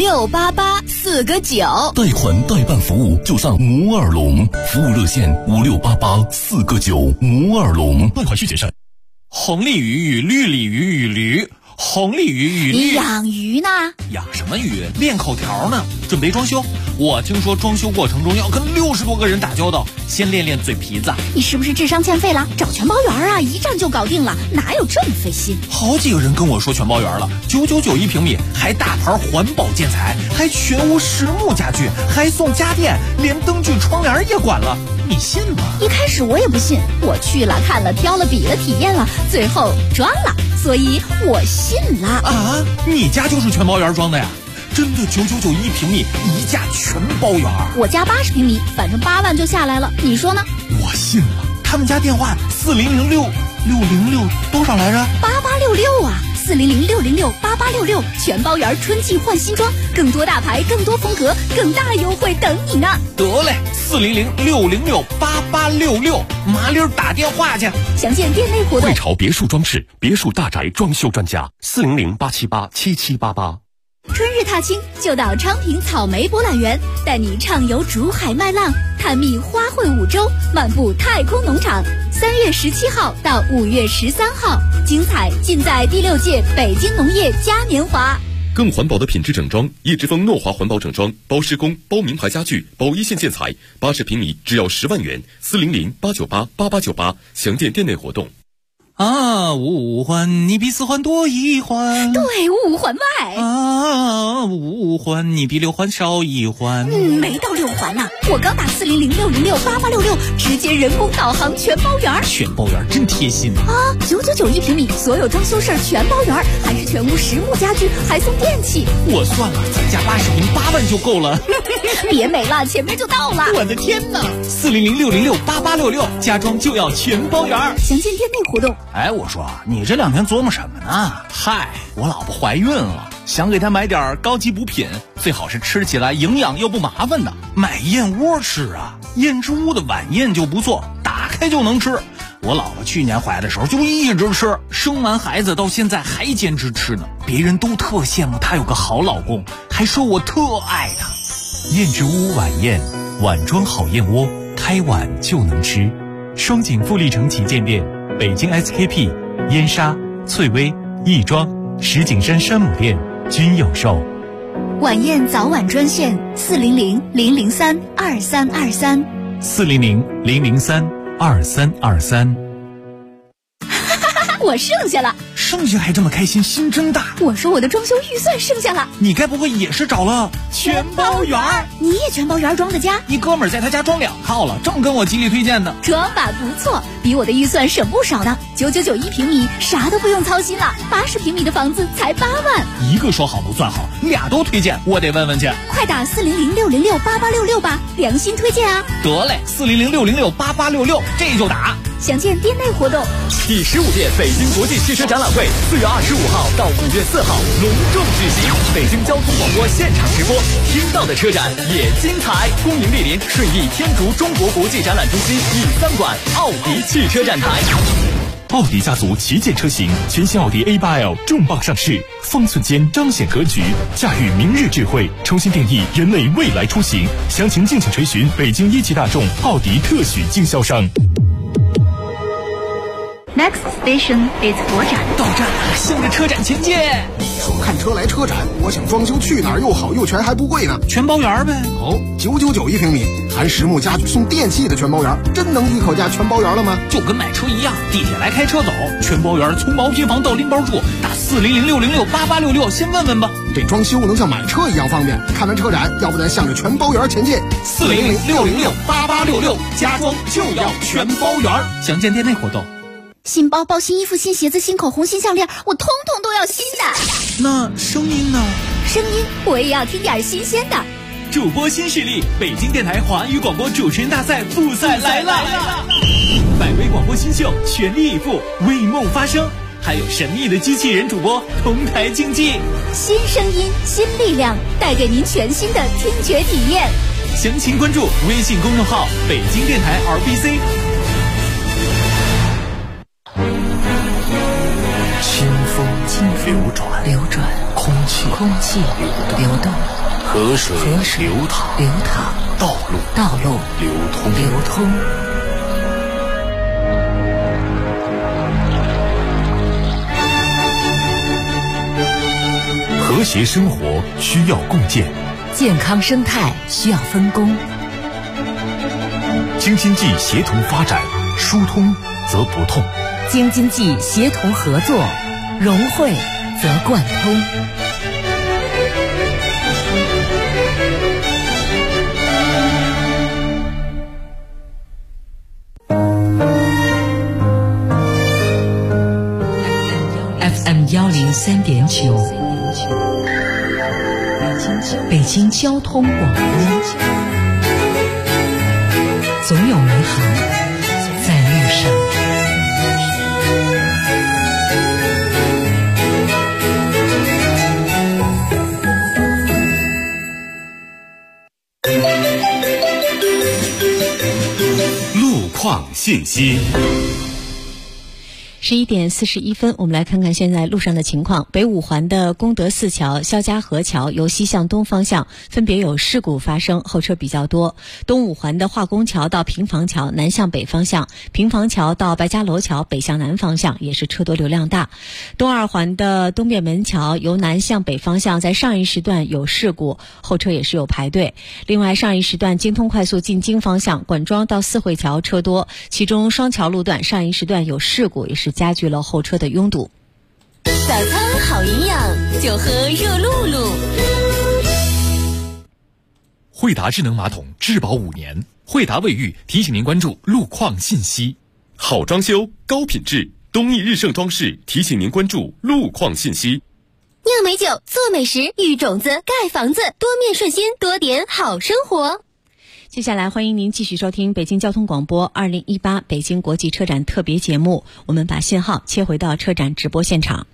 ？5688 4个9， 贷款代办服务就上摩尔龙，服务热线5688 4个9，摩尔龙，贷款需谨慎。 红鲤鱼与绿鲤鱼与驴，红鲤鱼与绿。 你养鱼呢？ 养什么鱼？练口条呢，准备装修。我听说装修过程中要跟60多个人打交道，先练练嘴皮子。 你是不是智商欠费了？找全包圆啊，一站就搞定了，哪有这么费心？ 好几个人跟我说全包圆了，999一平米，还大牌环保建材，还全屋实木家具，还送家电，连灯具窗帘也管了。你信吗？ 一开始我也不信，我去了看了挑了比了体验了，最后装了，所以我信了。 啊，你家就是全包圆装的呀？真的999一平米，一价全包圆。 我家80平米，反正8万就下来了，你说呢？ 我信了。他们家电话4006多少来着 ？8866啊，400 606 8866，全包圆，春季换新装，更多大牌，更多风格，更大优惠等你呢。 得嘞，400 606 8866，麻溜打电话去。 详见店内活动。 汇潮别墅装饰，别墅大宅装修专家，400 878 7788。 春日踏青就到昌平草莓博览园，带你畅游竹海麦浪，探秘花卉五洲，漫步太空农场。3月17号到5月13号，精彩尽在第6届北京农业嘉年华。 更环保的品质整装，叶之峰诺华环保整装，包施工，包名牌家具，包一线建材，80平米只要10万元，400 898 8898，详见店内活动。 啊，五环你比4环多一环， 对，5环外啊，5环你比6环少一环。 没到6环呢，我刚打400 606 8866，直接人工导航全包圆。 全包圆真贴心啊！999一平米，所有装修事儿全包圆，还是全屋实木家具，还送电器。 我算了，咱家80平8万就够了。 别美了，前面就到了。 我的天哪！400 606 8866，家装就要全包圆。 详见店内活动。 哎，我说你这2天琢磨什么呢？嗨，我老婆怀孕了，想给她买点高级补品，最好是吃起来营养又不麻烦的。买燕窝吃啊，燕之屋的晚宴就不错，打开就能吃。我老婆去年怀的时候就一直吃，生完孩子到现在还坚持吃呢。别人都特羡慕她有个好老公，还说我特爱她。 燕之屋晚宴，碗装好燕窝，开碗就能吃。双井富力城旗舰店，北京 SKP、燕莎、翠微、亦庄、石景山山姆店均有售。 晚宴早晚专线400 003 2323。 400 003 2323。 我剩下了。 剩下还这么开心，心真大。 我说我的装修预算剩下了， 你该不会也是找了全包园？ 你也全包园装的家？ 你哥们儿在他家装2套了，正跟我极力推荐呢。 装法不错，比我的预算省不少呢。9991平米，啥都不用操心了。80平米的房子才8万。 一个说好不算好，俩都推荐，我得问问去。 快打400-606-8866吧，良心推荐啊！ 得嘞，400-606-8866，这就打。 详见店内活动。 第15届北京国际汽车展览会4月25号到5月4号隆重举行，北京交通广播现场直播，听到的车展也精彩。恭迎莅临顺义天竺中国国际展览中心E3馆奥迪汽车展台。 奥迪家族旗舰车型全新奥迪 A8L 重磅上市，方寸间彰显格局，驾驭明日智慧，重新定义人类未来出行。详情敬请垂询北京一汽大众奥迪特许经销商。 Next station is 国展。 到站了，向着车展前进。 说看车来车展，我想装修去哪儿又好又全还不贵呢？ 全包园呗。 哦，991平米，含实木家具送电器的全包园，真能一口价全包园了吗？ 就跟买车一样，地铁来开车走，全包园从毛坯房到拎包住，打400-606-8866，先问问吧。 这装修能像买车一样方便。看完车展，要不咱向着全包园前进。 400-606-8866，家装就要全包园。详见店内活动。 新包包、新衣服、新鞋子、新口红、新项链，我通通都要新的。 那声音呢？ 声音我也要听点新鲜的。 主播新势力，北京电台华语广播主持人大赛复赛来了！百位广播新秀全力以赴，为梦发声，还有神秘的机器人主播同台竞技。 新声音，新力量，带给您全新的听觉体验。 详情关注微信公众号北京电台 RBC。 清风流转，空气流动，河水流淌，道路流通。 和谐生活需要共建， 健康生态需要分工。 京津冀协同发展，疏通则不痛。 京津冀协同合作，融汇则贯通。FM 103.9，北京交通广播，总有美好在路上。 路况信息。 11点41分，我们来看看现在路上的情况。北五环的功德寺桥、肖家河桥由西向东方向分别有事故发生，后车比较多。东五环的化工桥到平房桥南向北方向，平房桥到白家楼桥北向南方向也是车多流量大。东二环的东便门桥由南向北方向在上一时段有事故，后车也是有排队。另外上一时段京通快速进京方向管庄到四惠桥车多，其中双桥路段上一时段有事故，也是加剧了后车的拥堵。 早餐好营养，就喝热露露。 惠达智能马桶质保5年，惠达卫浴提醒您关注路况信息。 好装修，高品质，东义日盛装饰提醒您关注路况信息。 酿美酒，做美食，育种子，盖房子，多面顺心，多点好生活。 接下来欢迎您继续收听北京交通广播2018北京国际车展特别节目，我们把信号切回到车展直播现场。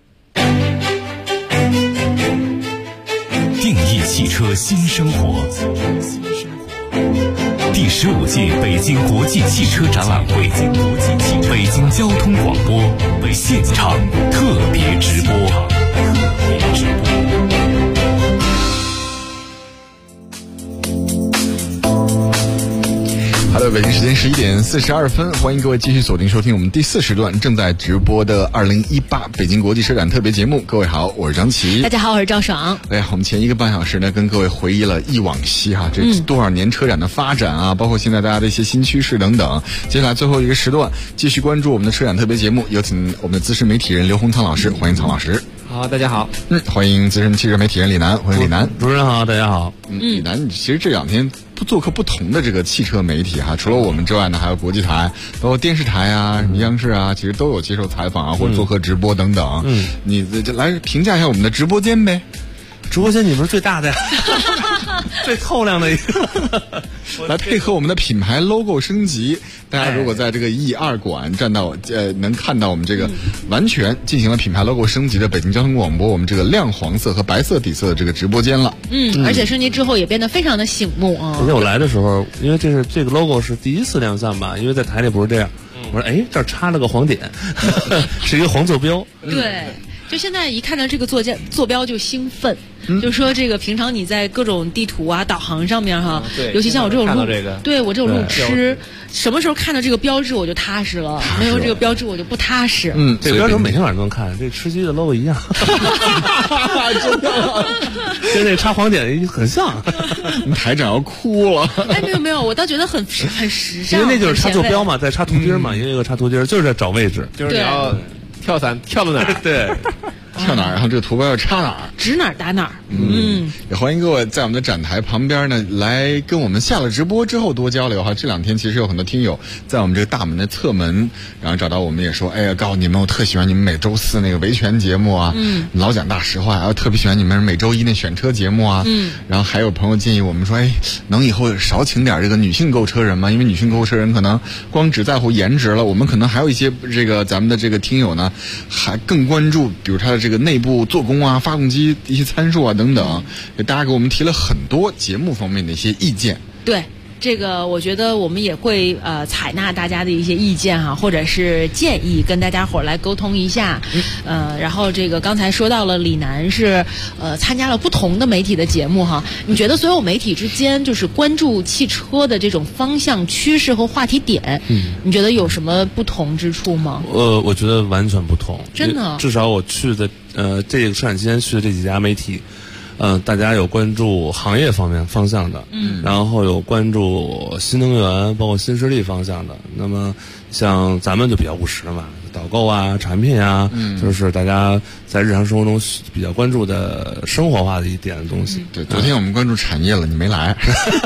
定义汽车新生活，第15届北京国际汽车展览会，北京交通广播现场特别直播。 好的， 北京时间11点42分，欢迎各位继续锁定收听我们第4时段正在直播的2018北京国际车展特别节目。各位好，我是张琪。 大家好，我是赵爽。 哎呀，我们前1个半小时呢，跟各位回忆了忆往昔哈，这多少年车展的发展啊，包括现在大家的一些新趋势等等。接下来最后1个时段，继续关注我们的车展特别节目，有请我们的资深媒体人刘洪苍老师，欢迎苍老师。 好，大家好。 欢迎资深汽车媒体人李楠，欢迎李楠。 主持人好，大家好。 李楠，其实这2天做客不同的这个汽车媒体哈，除了我们之外呢，还有国际台，包括电视台啊、什么央视啊，其实都有接受采访啊，或者做客直播等等。你来评价一下我们的直播间呗。 直播间你们是最大的呀，最透亮的一个， 来配合我们的品牌 logo 升级。大家如果在这个E2馆站到能看到我们这个完全进行了品牌 logo 升级的北京交通广播，我们这个亮黄色和白色底色的这个直播间了。 而且升级之后也变得非常的醒目啊。 而且我来的时候，因为这个 logo 是第1次亮相吧，因为在台里不是这样，我说这儿插了个黄点，是一个黄坐标。 对。就现在一看到这个坐标就兴奋，就说这个平常你在各种地图啊、导航上面哈，尤其像我这种路，对我这种路痴，什么时候看到这个标志我就踏实了，没有这个标志我就不踏实。 这个标志每天晚上都能看，这吃鸡的 logo 一样， 真的， 跟那插黄点很像。 台长要哭了。 没有，我倒觉得很时尚。 因为那就是插坐标嘛，在插图钉嘛，因为有个插图钉，就是在找位置， 就是你要跳伞跳到哪儿？ 对。 跳哪儿，然后这个图标要插哪儿， 指哪儿打哪儿。 也欢迎各位在我们的展台旁边呢，来跟我们下了直播之后多交流哈。这2天其实有很多听友在我们这个大门的侧门，然后找到我们也说，哎呀，告诉你们，我特喜欢你们每周4那个维权节目啊，老讲大实话，然后特别喜欢你们每周1那选车节目啊，然后还有朋友建议我们说，能以后少请点这个女性购车人吗？因为女性购车人可能光只在乎颜值了，我们可能还有一些这个咱们的这个听友呢，还更关注，比如他的这个内部做工啊、发动机一些参数啊等等，大家给我们提了很多节目方面的一些意见。 对。这个我觉得我们也会采纳大家的一些意见哈，或者是建议，跟大家伙来沟通一下。然后这个刚才说到了李楠是参加了不同的媒体的节目哈，你觉得所有媒体之间就是关注汽车的这种方向、趋势和话题点，你觉得有什么不同之处吗？ 我觉得完全不同， 真的。 至少我去的这个车展期间去的这几家媒体。大家有关注行业方向的，然后有关注新能源，包括新势力方向的。那么像咱们就比较务实嘛，导购啊、产品啊，就是大家在日常生活中比较关注的生活化的一点的东西。 对，昨天我们关注产业了，你没来。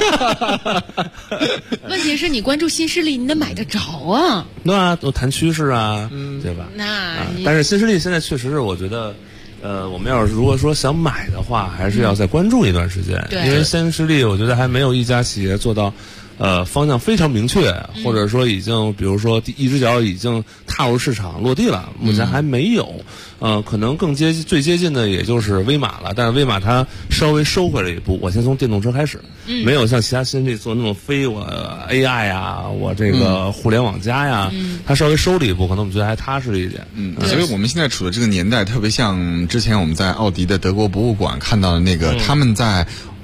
问题是你关注新势力，你得买得着啊。 对啊，都谈趋势啊，对吧？但是新势力现在确实是我觉得。我们要是如果说想买的话，还是要再关注一段时间，因为新势力我觉得还没有一家企业做到，方向非常明确，或者说已经比如说一只脚已经踏入市场落地了，目前还没有。可能最接近的也就是威马了，但是威马它稍微收回了一步。我先从电动车开始，没有像其他新势力做那种我 AI 啊，我这个互联网加呀，它稍微收了一步，可能我们觉得还踏实一点。 所以我们现在处的这个年代，特别像之前我们在奥迪的德国博物馆看到的那个，他们在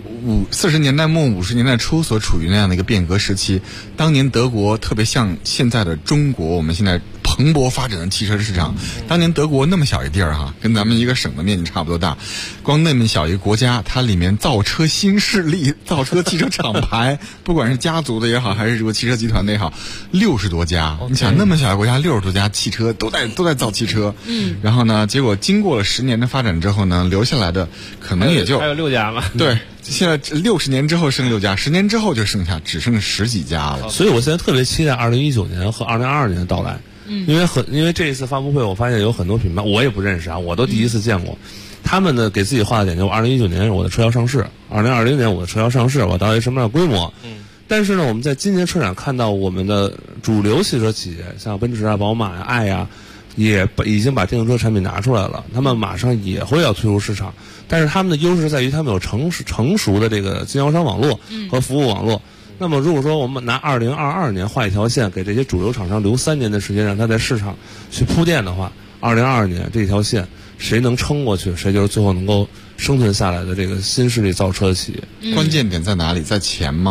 40年代末50年代初所处于那样的一个变革时期。当年德国特别像现在的中国，我们现在蓬勃发展的汽车市场。当年德国那么小一地儿哈，跟咱们一个省的面积差不多大，光那么小一个国家，它里面造车新势力、造车汽车厂牌，不管是家族的也好，还是这个汽车集团的也好，60多家。你想那么小的国家，60多家汽车都在造汽车。然后呢，结果经过了10年的发展之后呢，留下来的可能也就还有6家嘛。 对。现在60年之后剩6家，10年之后就只剩10几家了。 所以我现在特别期待2019年和2022年的到来。因为这一次发布会，我发现有很多品牌我也不认识啊，我都第一次见过。他们呢给自己画的点就2019年我的车要上市，2020年我的车要上市，我到底什么样的规模？但是呢，我们在今年车展看到我们的主流汽车企业，像奔驰啊、宝马呀、爱呀，也已经把电动车产品拿出来了，他们马上也会要推入市场。但是他们的优势在于他们有成熟的这个经销商网络和服务网络。那么如果说我们拿2022年画一条线，给这些主流厂商留3年的时间，让他在市场去铺垫的话，2022年这条线谁能撑过去，谁就是最后能够生存下来的这个新势力造车的企业。 关键点在哪里？在钱吗？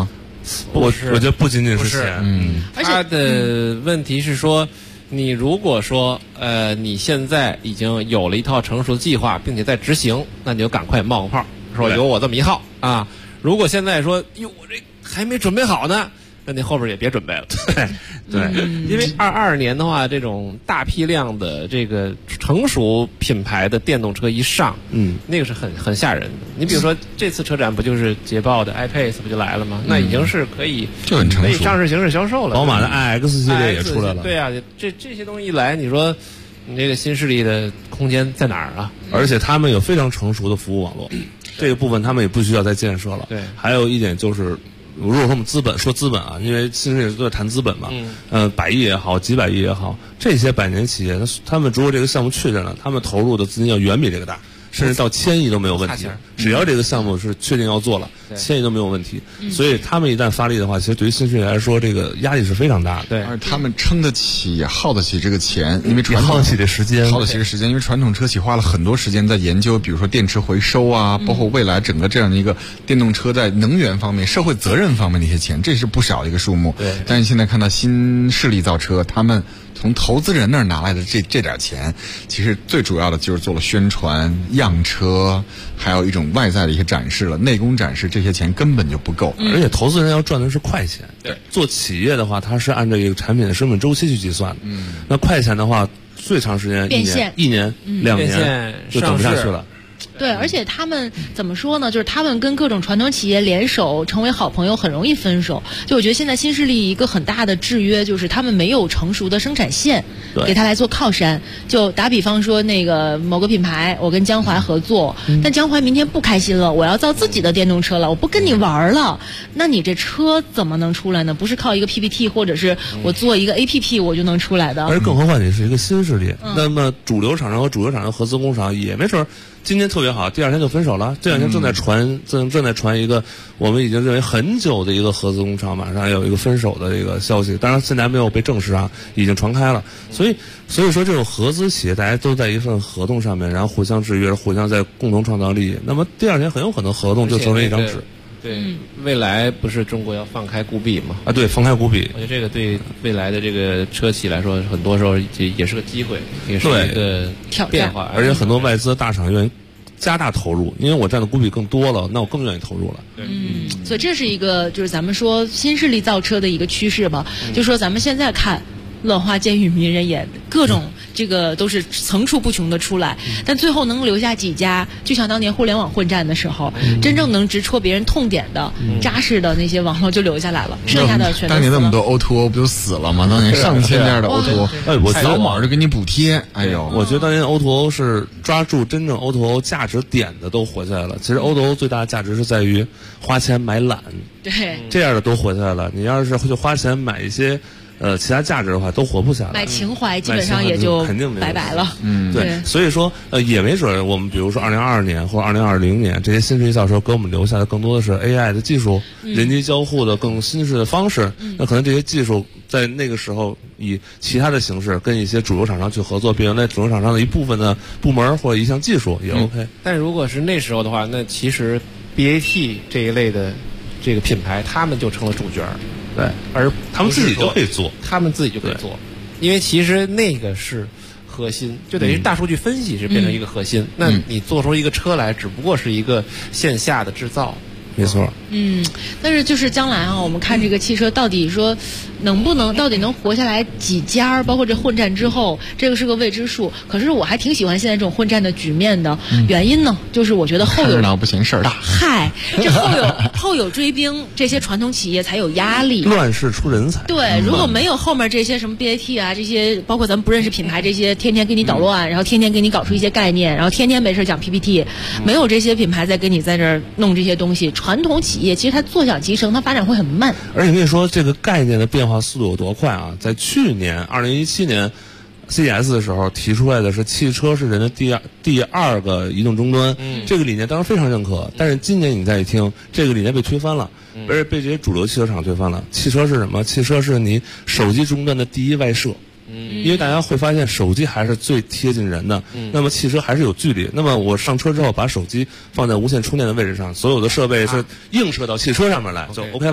我觉得不仅仅是钱， 它的问题是说，你如果说你现在已经有了一套成熟的计划，并且在执行，那你就赶快冒个泡，说有我这么一号啊。如果现在说哟我这还没准备好呢，那你后边也别准备了。对，因为22年的话，这种大批量的这个成熟品牌的电动车一上，那个是很吓人的。你比如说这次车展不就是捷豹的 iPace 不就来了吗？那已经是可以上市形式销售了。 宝马的 iX 系列也出来了。 对啊，这些东西一来，你说你这个新势力的空间在哪儿啊？ 而且他们有非常成熟的服务网络，这个部分他们也不需要再建设了。 对， 还有一点就是。如果说我们资本啊，因为新势力都在谈资本嘛，100亿也好，几百亿也好，这些百年企业，他们如果这个项目确认了，他们投入的资金要远比这个大，甚至到1000亿都没有问题。只要这个项目是确定要做了，1000亿都没有问题。所以他们一旦发力的话，其实对于新势力来说，这个压力是非常大的。 对， 而他们撑得起，也耗得起这个钱，因为耗得起这时间， 因为传统车企花了很多时间在研究，比如说电池回收啊，包括未来整个这样的一个电动车在能源方面、社会责任方面的一些钱，这是不少的一个数目。 对， 但是现在看到新势力造车，他们从投资人那儿拿来的这点钱，其实最主要的就是做了宣传、样车，还有一种外在的一些展示了，内功展示，这些钱根本就不够。 而且投资人要赚的是快钱。 对， 做企业的话，它是按照一个产品的生命周期去计算的。那快钱的话，最长时间1年、2年就走不下去了。 对，而且他们怎么说呢？就是他们跟各种传统企业联手，成为好朋友，很容易分手。就我觉得现在新势力一个很大的制约，就是他们没有成熟的生产线，给他来做靠山。就打比方说，那个某个品牌，我跟江淮合作，但江淮明天不开心了，我要造自己的电动车了，我不跟你玩了，那你这车怎么能出来呢？不是靠一个 PPT 或者是我做一个 APP 我就能出来的。 而更何况你是一个新势力，那么主流厂商和主流厂商合资工厂也没准今天特别好，第2天就分手了。这2天正在传一个我们已经认为很久的一个合资工厂马上有一个分手的一个消息，当然现在没有被证实啊，已经传开了。所以说这种合资企业大家都在一份合同上面，然后互相制约，互相在共同创造利益，那么第2天很有可能合同就成为一张纸。 对，未来不是中国要放开孤臂吗？ 啊，对，放开孤臂。 我觉得这个对未来的这个车企来说，很多时候也是个机会，也是一个变化。 而且很多外资大厂愿意加大投入，因为我占的孤臂更多了，那我更愿意投入了。 所以这是一个就是咱们说新势力造车的一个趋势吧。就说咱们现在看乱花渐欲迷人眼，各种这个都是层出不穷的出来，但最后能留下几家，就像当年互联网混战的时候，真正能直戳别人痛点的、扎实的那些网络就留下来了，剩下的全都死了。 当年那么多 O2O 不就死了吗？当年上千件的 O2O， 我扫码就给你补贴。哎呦， 我觉得当年 O2O 是抓住真正 O2O 价值点的都活下来了。其实 O2O 最大的价值是在于花钱买懒， 对， 这样的都活下来了。你要是就花钱买一些其他价值的话都活不下来， 买情怀基本上也就拜拜了。 对，所以说也没准我们比如说2022年或者2020年这些新势力造车给我们留下的更多的是 AI 的技术，人机交互的更新式的方式。那可能这些技术在那个时候以其他的形式跟一些主流厂商去合作，变成那主流厂商的一部分的部门或者一项技术也 OK。 但如果是那时候的话，那其实 BAT 这一类的这个品牌，他们就成了主角。 对， 而他们自己就可以做， 因为其实那个是核心，就等于大数据分析是变成一个核心。那你做出一个车来，只不过是一个线下的制造。 没错。 但是就是将来啊，我们看这个汽车到底说到底能活下来几家，包括这混战之后，这个是个未知数。可是我还挺喜欢现在这种混战的局面的。原因呢，就是我觉得后有热闹不嫌事儿大。 嗨，这后有追兵，这些传统企业才有压力。 乱世出人才。 对，如果没有后面这些什么 BAT 啊，这些包括咱们不认识品牌这些，天天给你捣乱，然后天天给你搞出一些概念，然后天天没事讲 PPT，没有这些品牌在跟你在这儿弄这些东西，传统企业其实它坐享其成，它发展会很慢。 而且跟你说，这个概念的变化速度有多快啊！在去年2017年 CES 的时候提出来的是汽车是人的第二个移动终端，这个理念当然非常认可。但是今年你再一听，这个理念被推翻了，而且被这些主流汽车厂推翻了。汽车是什么？汽车是你手机终端的第一外设。因为大家会发现手机还是最贴近人的，那么汽车还是有距离。那么我上车之后把手机放在无线充电的位置上，所有的设备是映射到汽车上面来，就 OK 了。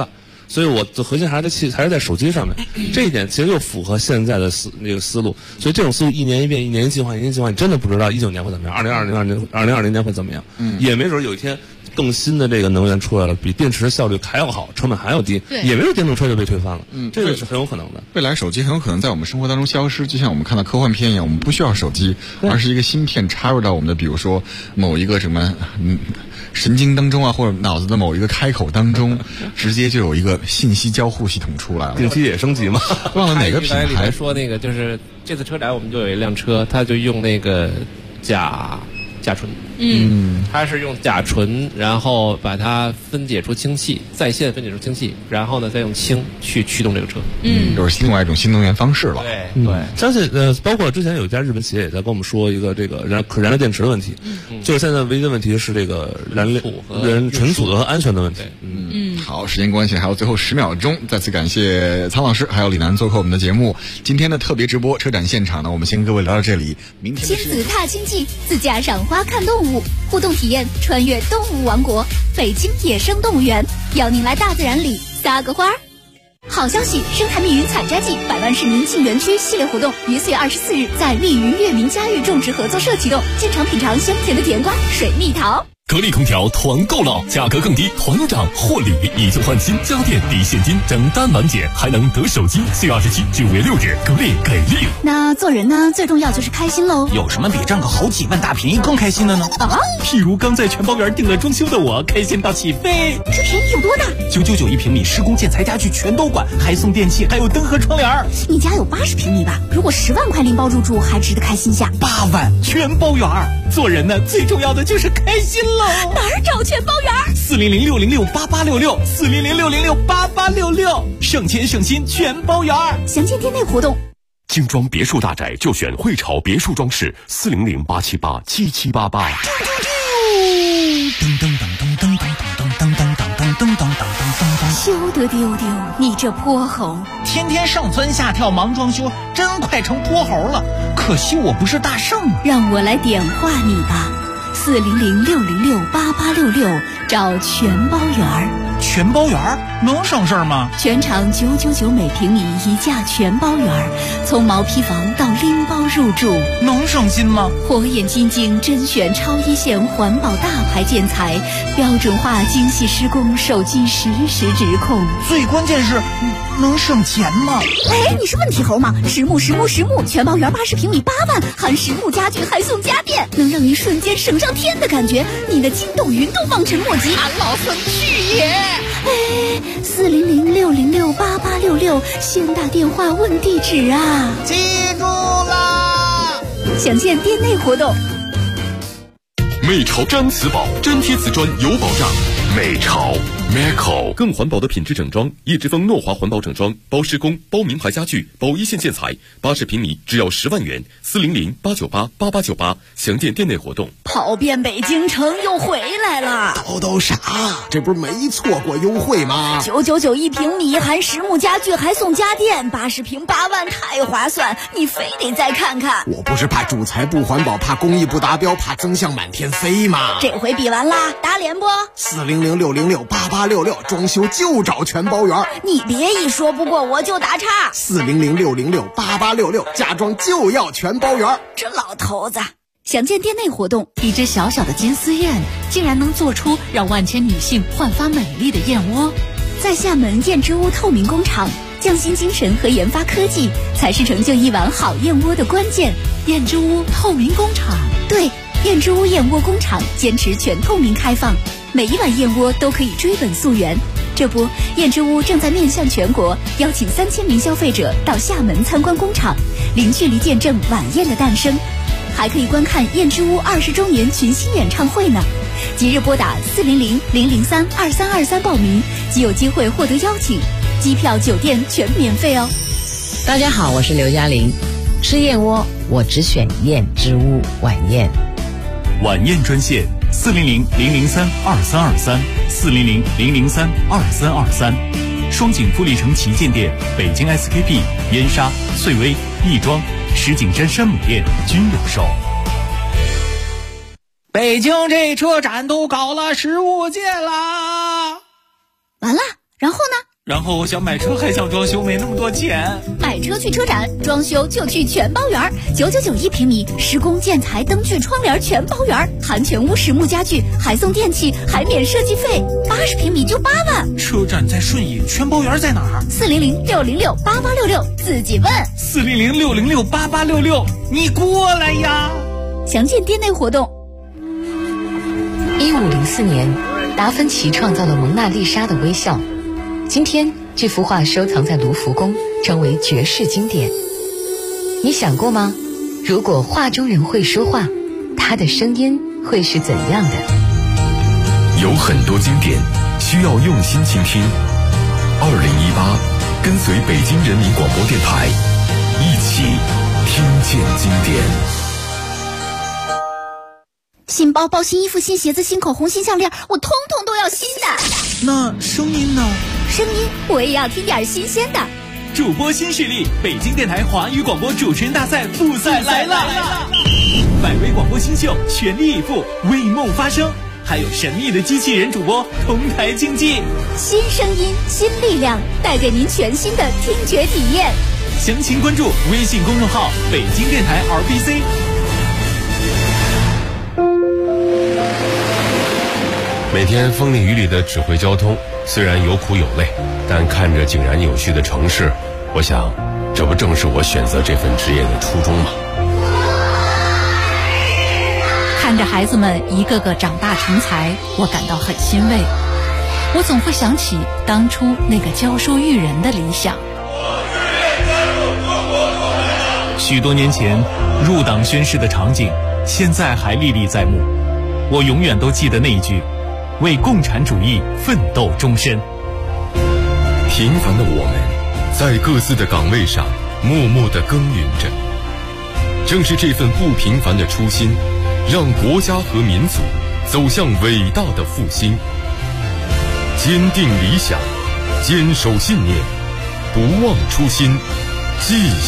所以我的核心还是在手机上面。这一点其实又符合现在的思路。所以这种思路一年一变，一年一计划，一年一计划，你真的不知道19年会怎么样，2020年会怎么样。也没准有一天更新的这个能源出来了，比电池效率还要好，成本还要低，也没准电动车就被推翻了。这个是很有可能的。 未来手机很有可能在我们生活当中消失，就像我们看到科幻片一样，我们不需要手机，而是一个芯片插入到我们的，比如说某一个什么神经当中啊，或者脑子的某一个开口当中，直接就有一个信息交互系统出来了。 定期也升级嘛？ 忘了哪个品牌里面说那个，就是这次车展我们就有一辆车，它就用那个甲醇。它是用甲醇，然后把它分解出氢气，在线分解出氢气，然后呢再用氢去驱动这个车。 就是另外一种新能源方式了。 对， 相信包括之前有一家日本企业也在跟我们说一个这个可燃料电池的问题，就是现在唯一的问题是这个存储和安全的问题。 好，时间关系还有最后10秒钟，再次感谢苍老师还有李楠做客我们的节目。今天的特别直播车展现场呢，我们先跟各位聊到这里。明天亲子踏经济，自驾赏花看动物，互动体验穿越动物王国，北京野生动物园，邀您来大自然里撒个花儿。好消息，生态密云采摘季100万市民进园区系列活动于4月24日在密云月明家育种植合作社启动，现场品尝香甜的甜瓜、水蜜桃。 格力空调团购了，价格更低，团长获礼，以旧换新，家电抵现金，整单满减，还能得手机。4月27至5月6日，格力给力。 那做人呢，最重要就是开心喽。 有什么比赚个好几万大便宜更开心的呢？譬如刚在全包园订了装修的我，开心到起飞。 这便宜有多大 ？999一平米，施工建材家具全都管，还送电器，还有灯和窗帘。 你家有80平米吧？如果10万块拎包入住，还值得开心下。 8万全包园。做人呢，最重要的就是开心喽。 哪儿找全包园 ？400-606-8866，400-606-8866，省钱省心全包园。 详见店内活动。 精装别墅大宅就选汇潮别墅装饰，400-878-7788。 休得丢丢，你这泼猴！ 天天上蹿下跳忙装修，真快成泼猴了。可惜我不是大圣， 让我来点化你吧。400-606-8866，找全包园。 全包园能省事儿吗？ 全场999每平米一价全包园，从毛坯房到拎包入住， 能省心吗？ 火眼金睛甄选超一线环保大牌建材，标准化精细施工，手机实时直控。 最关键是能省钱吗？ 哎，你是问题猴吗？实木全包园80平米8万，含实木家具还送家电，能让你瞬间省上天的感觉，你的筋斗云都望尘莫及。 俺老孙去也！ 哎，400-606-8866，先打电话问地址啊！ 记住啦！ 详见店内活动。 美潮毡瓷宝，粘贴瓷砖有保障。美潮 Meco 更环保的品质整装，叶之峰诺华环保整装，包施工，包名牌家具，包一线建材，80平米只要10万元，400-898-8898，详见店内活动。 跑遍北京城又回来了， 都啥？这不是没错过优惠吗 ？999一平米，含实木家具还送家电，80平8万，太划算，你非得再看看。 我不是怕主材不环保，怕工艺不达标，怕增项满天飞吗？ 这回比完啦，打脸不 ？400-606-8866，装修就找全包园。 你别一说不过我就打岔。 400-606-8866，家装就要全包园。 这老头子。详见店内活动。一只小小的金丝燕，竟然能做出让万千女性焕发美丽的燕窝。在厦门燕之屋透明工厂，匠心精神和研发科技才是成就一碗好燕窝的关键。 燕之屋透明工厂， 对，燕之屋燕窝工厂坚持全透明开放，每一碗燕窝都可以追本溯源。这不，燕之屋正在面向全国，邀请3000名消费者到厦门参观工厂，零距离见证晚宴的诞生，还可以观看燕之屋20周年群星演唱会呢。即日拨打400-003-2323报名，即有机会获得邀请，机票、酒店全免费哦。 大家好，我是刘嘉玲，吃燕窝我只选燕之屋晚宴。 晚宴专线400-003-2323，400-003-2323，双井富力城旗舰店、北京 SKP、燕莎、翠微、亦庄、石景山山姆店均有售。 北京这车展都搞了15届啦， 完了，然后呢？ 然后想买车还想装修，没那么多钱。 买车去车展，装修就去全包园，9991平米，施工建材灯具窗帘全包园，含全屋实木家具，还送电器，还免设计费，80平米就8万。 车展在顺义，全包园在哪儿 ？400-606-8866，自己问。 400-606-8866，你过来呀！ 详见店内活动。 1504年，达芬奇创造了蒙娜丽莎的微笑。今天，这幅画收藏在卢浮宫，成为绝世经典。你想过吗？如果画中人会说话，他的声音会是怎样的？ 有很多经典需要用心倾听。2018，跟随北京人民广播电台，一起听见经典。 新包包、新衣服、新鞋子、新口红、新项链，我通通都要新的。 那声音呢？ 声音我也要听点新鲜的。 主播新势力，北京电台华语广播主持人大赛复赛来了！百位广播新秀全力以赴，为梦发声，还有神秘的机器人主播同台竞技。 新声音，新力量，带给您全新的听觉体验。 详情关注微信公众号北京电台 RBC。 每天风里雨里的指挥交通，虽然有苦有累，但看着井然有序的城市，我想，这不正是我选择这份职业的初衷吗？ 看着孩子们一个个长大成才，我感到很欣慰。我总会想起当初那个教书育人的理想。 许多年前入党宣誓的场景，现在还历历在目。我永远都记得那一句：为共产主义奋斗终身。 平凡的我们，在各自的岗位上默默地耕耘着。正是这份不平凡的初心，让国家和民族走向伟大的复兴。坚定理想，坚守信念，不忘初心，继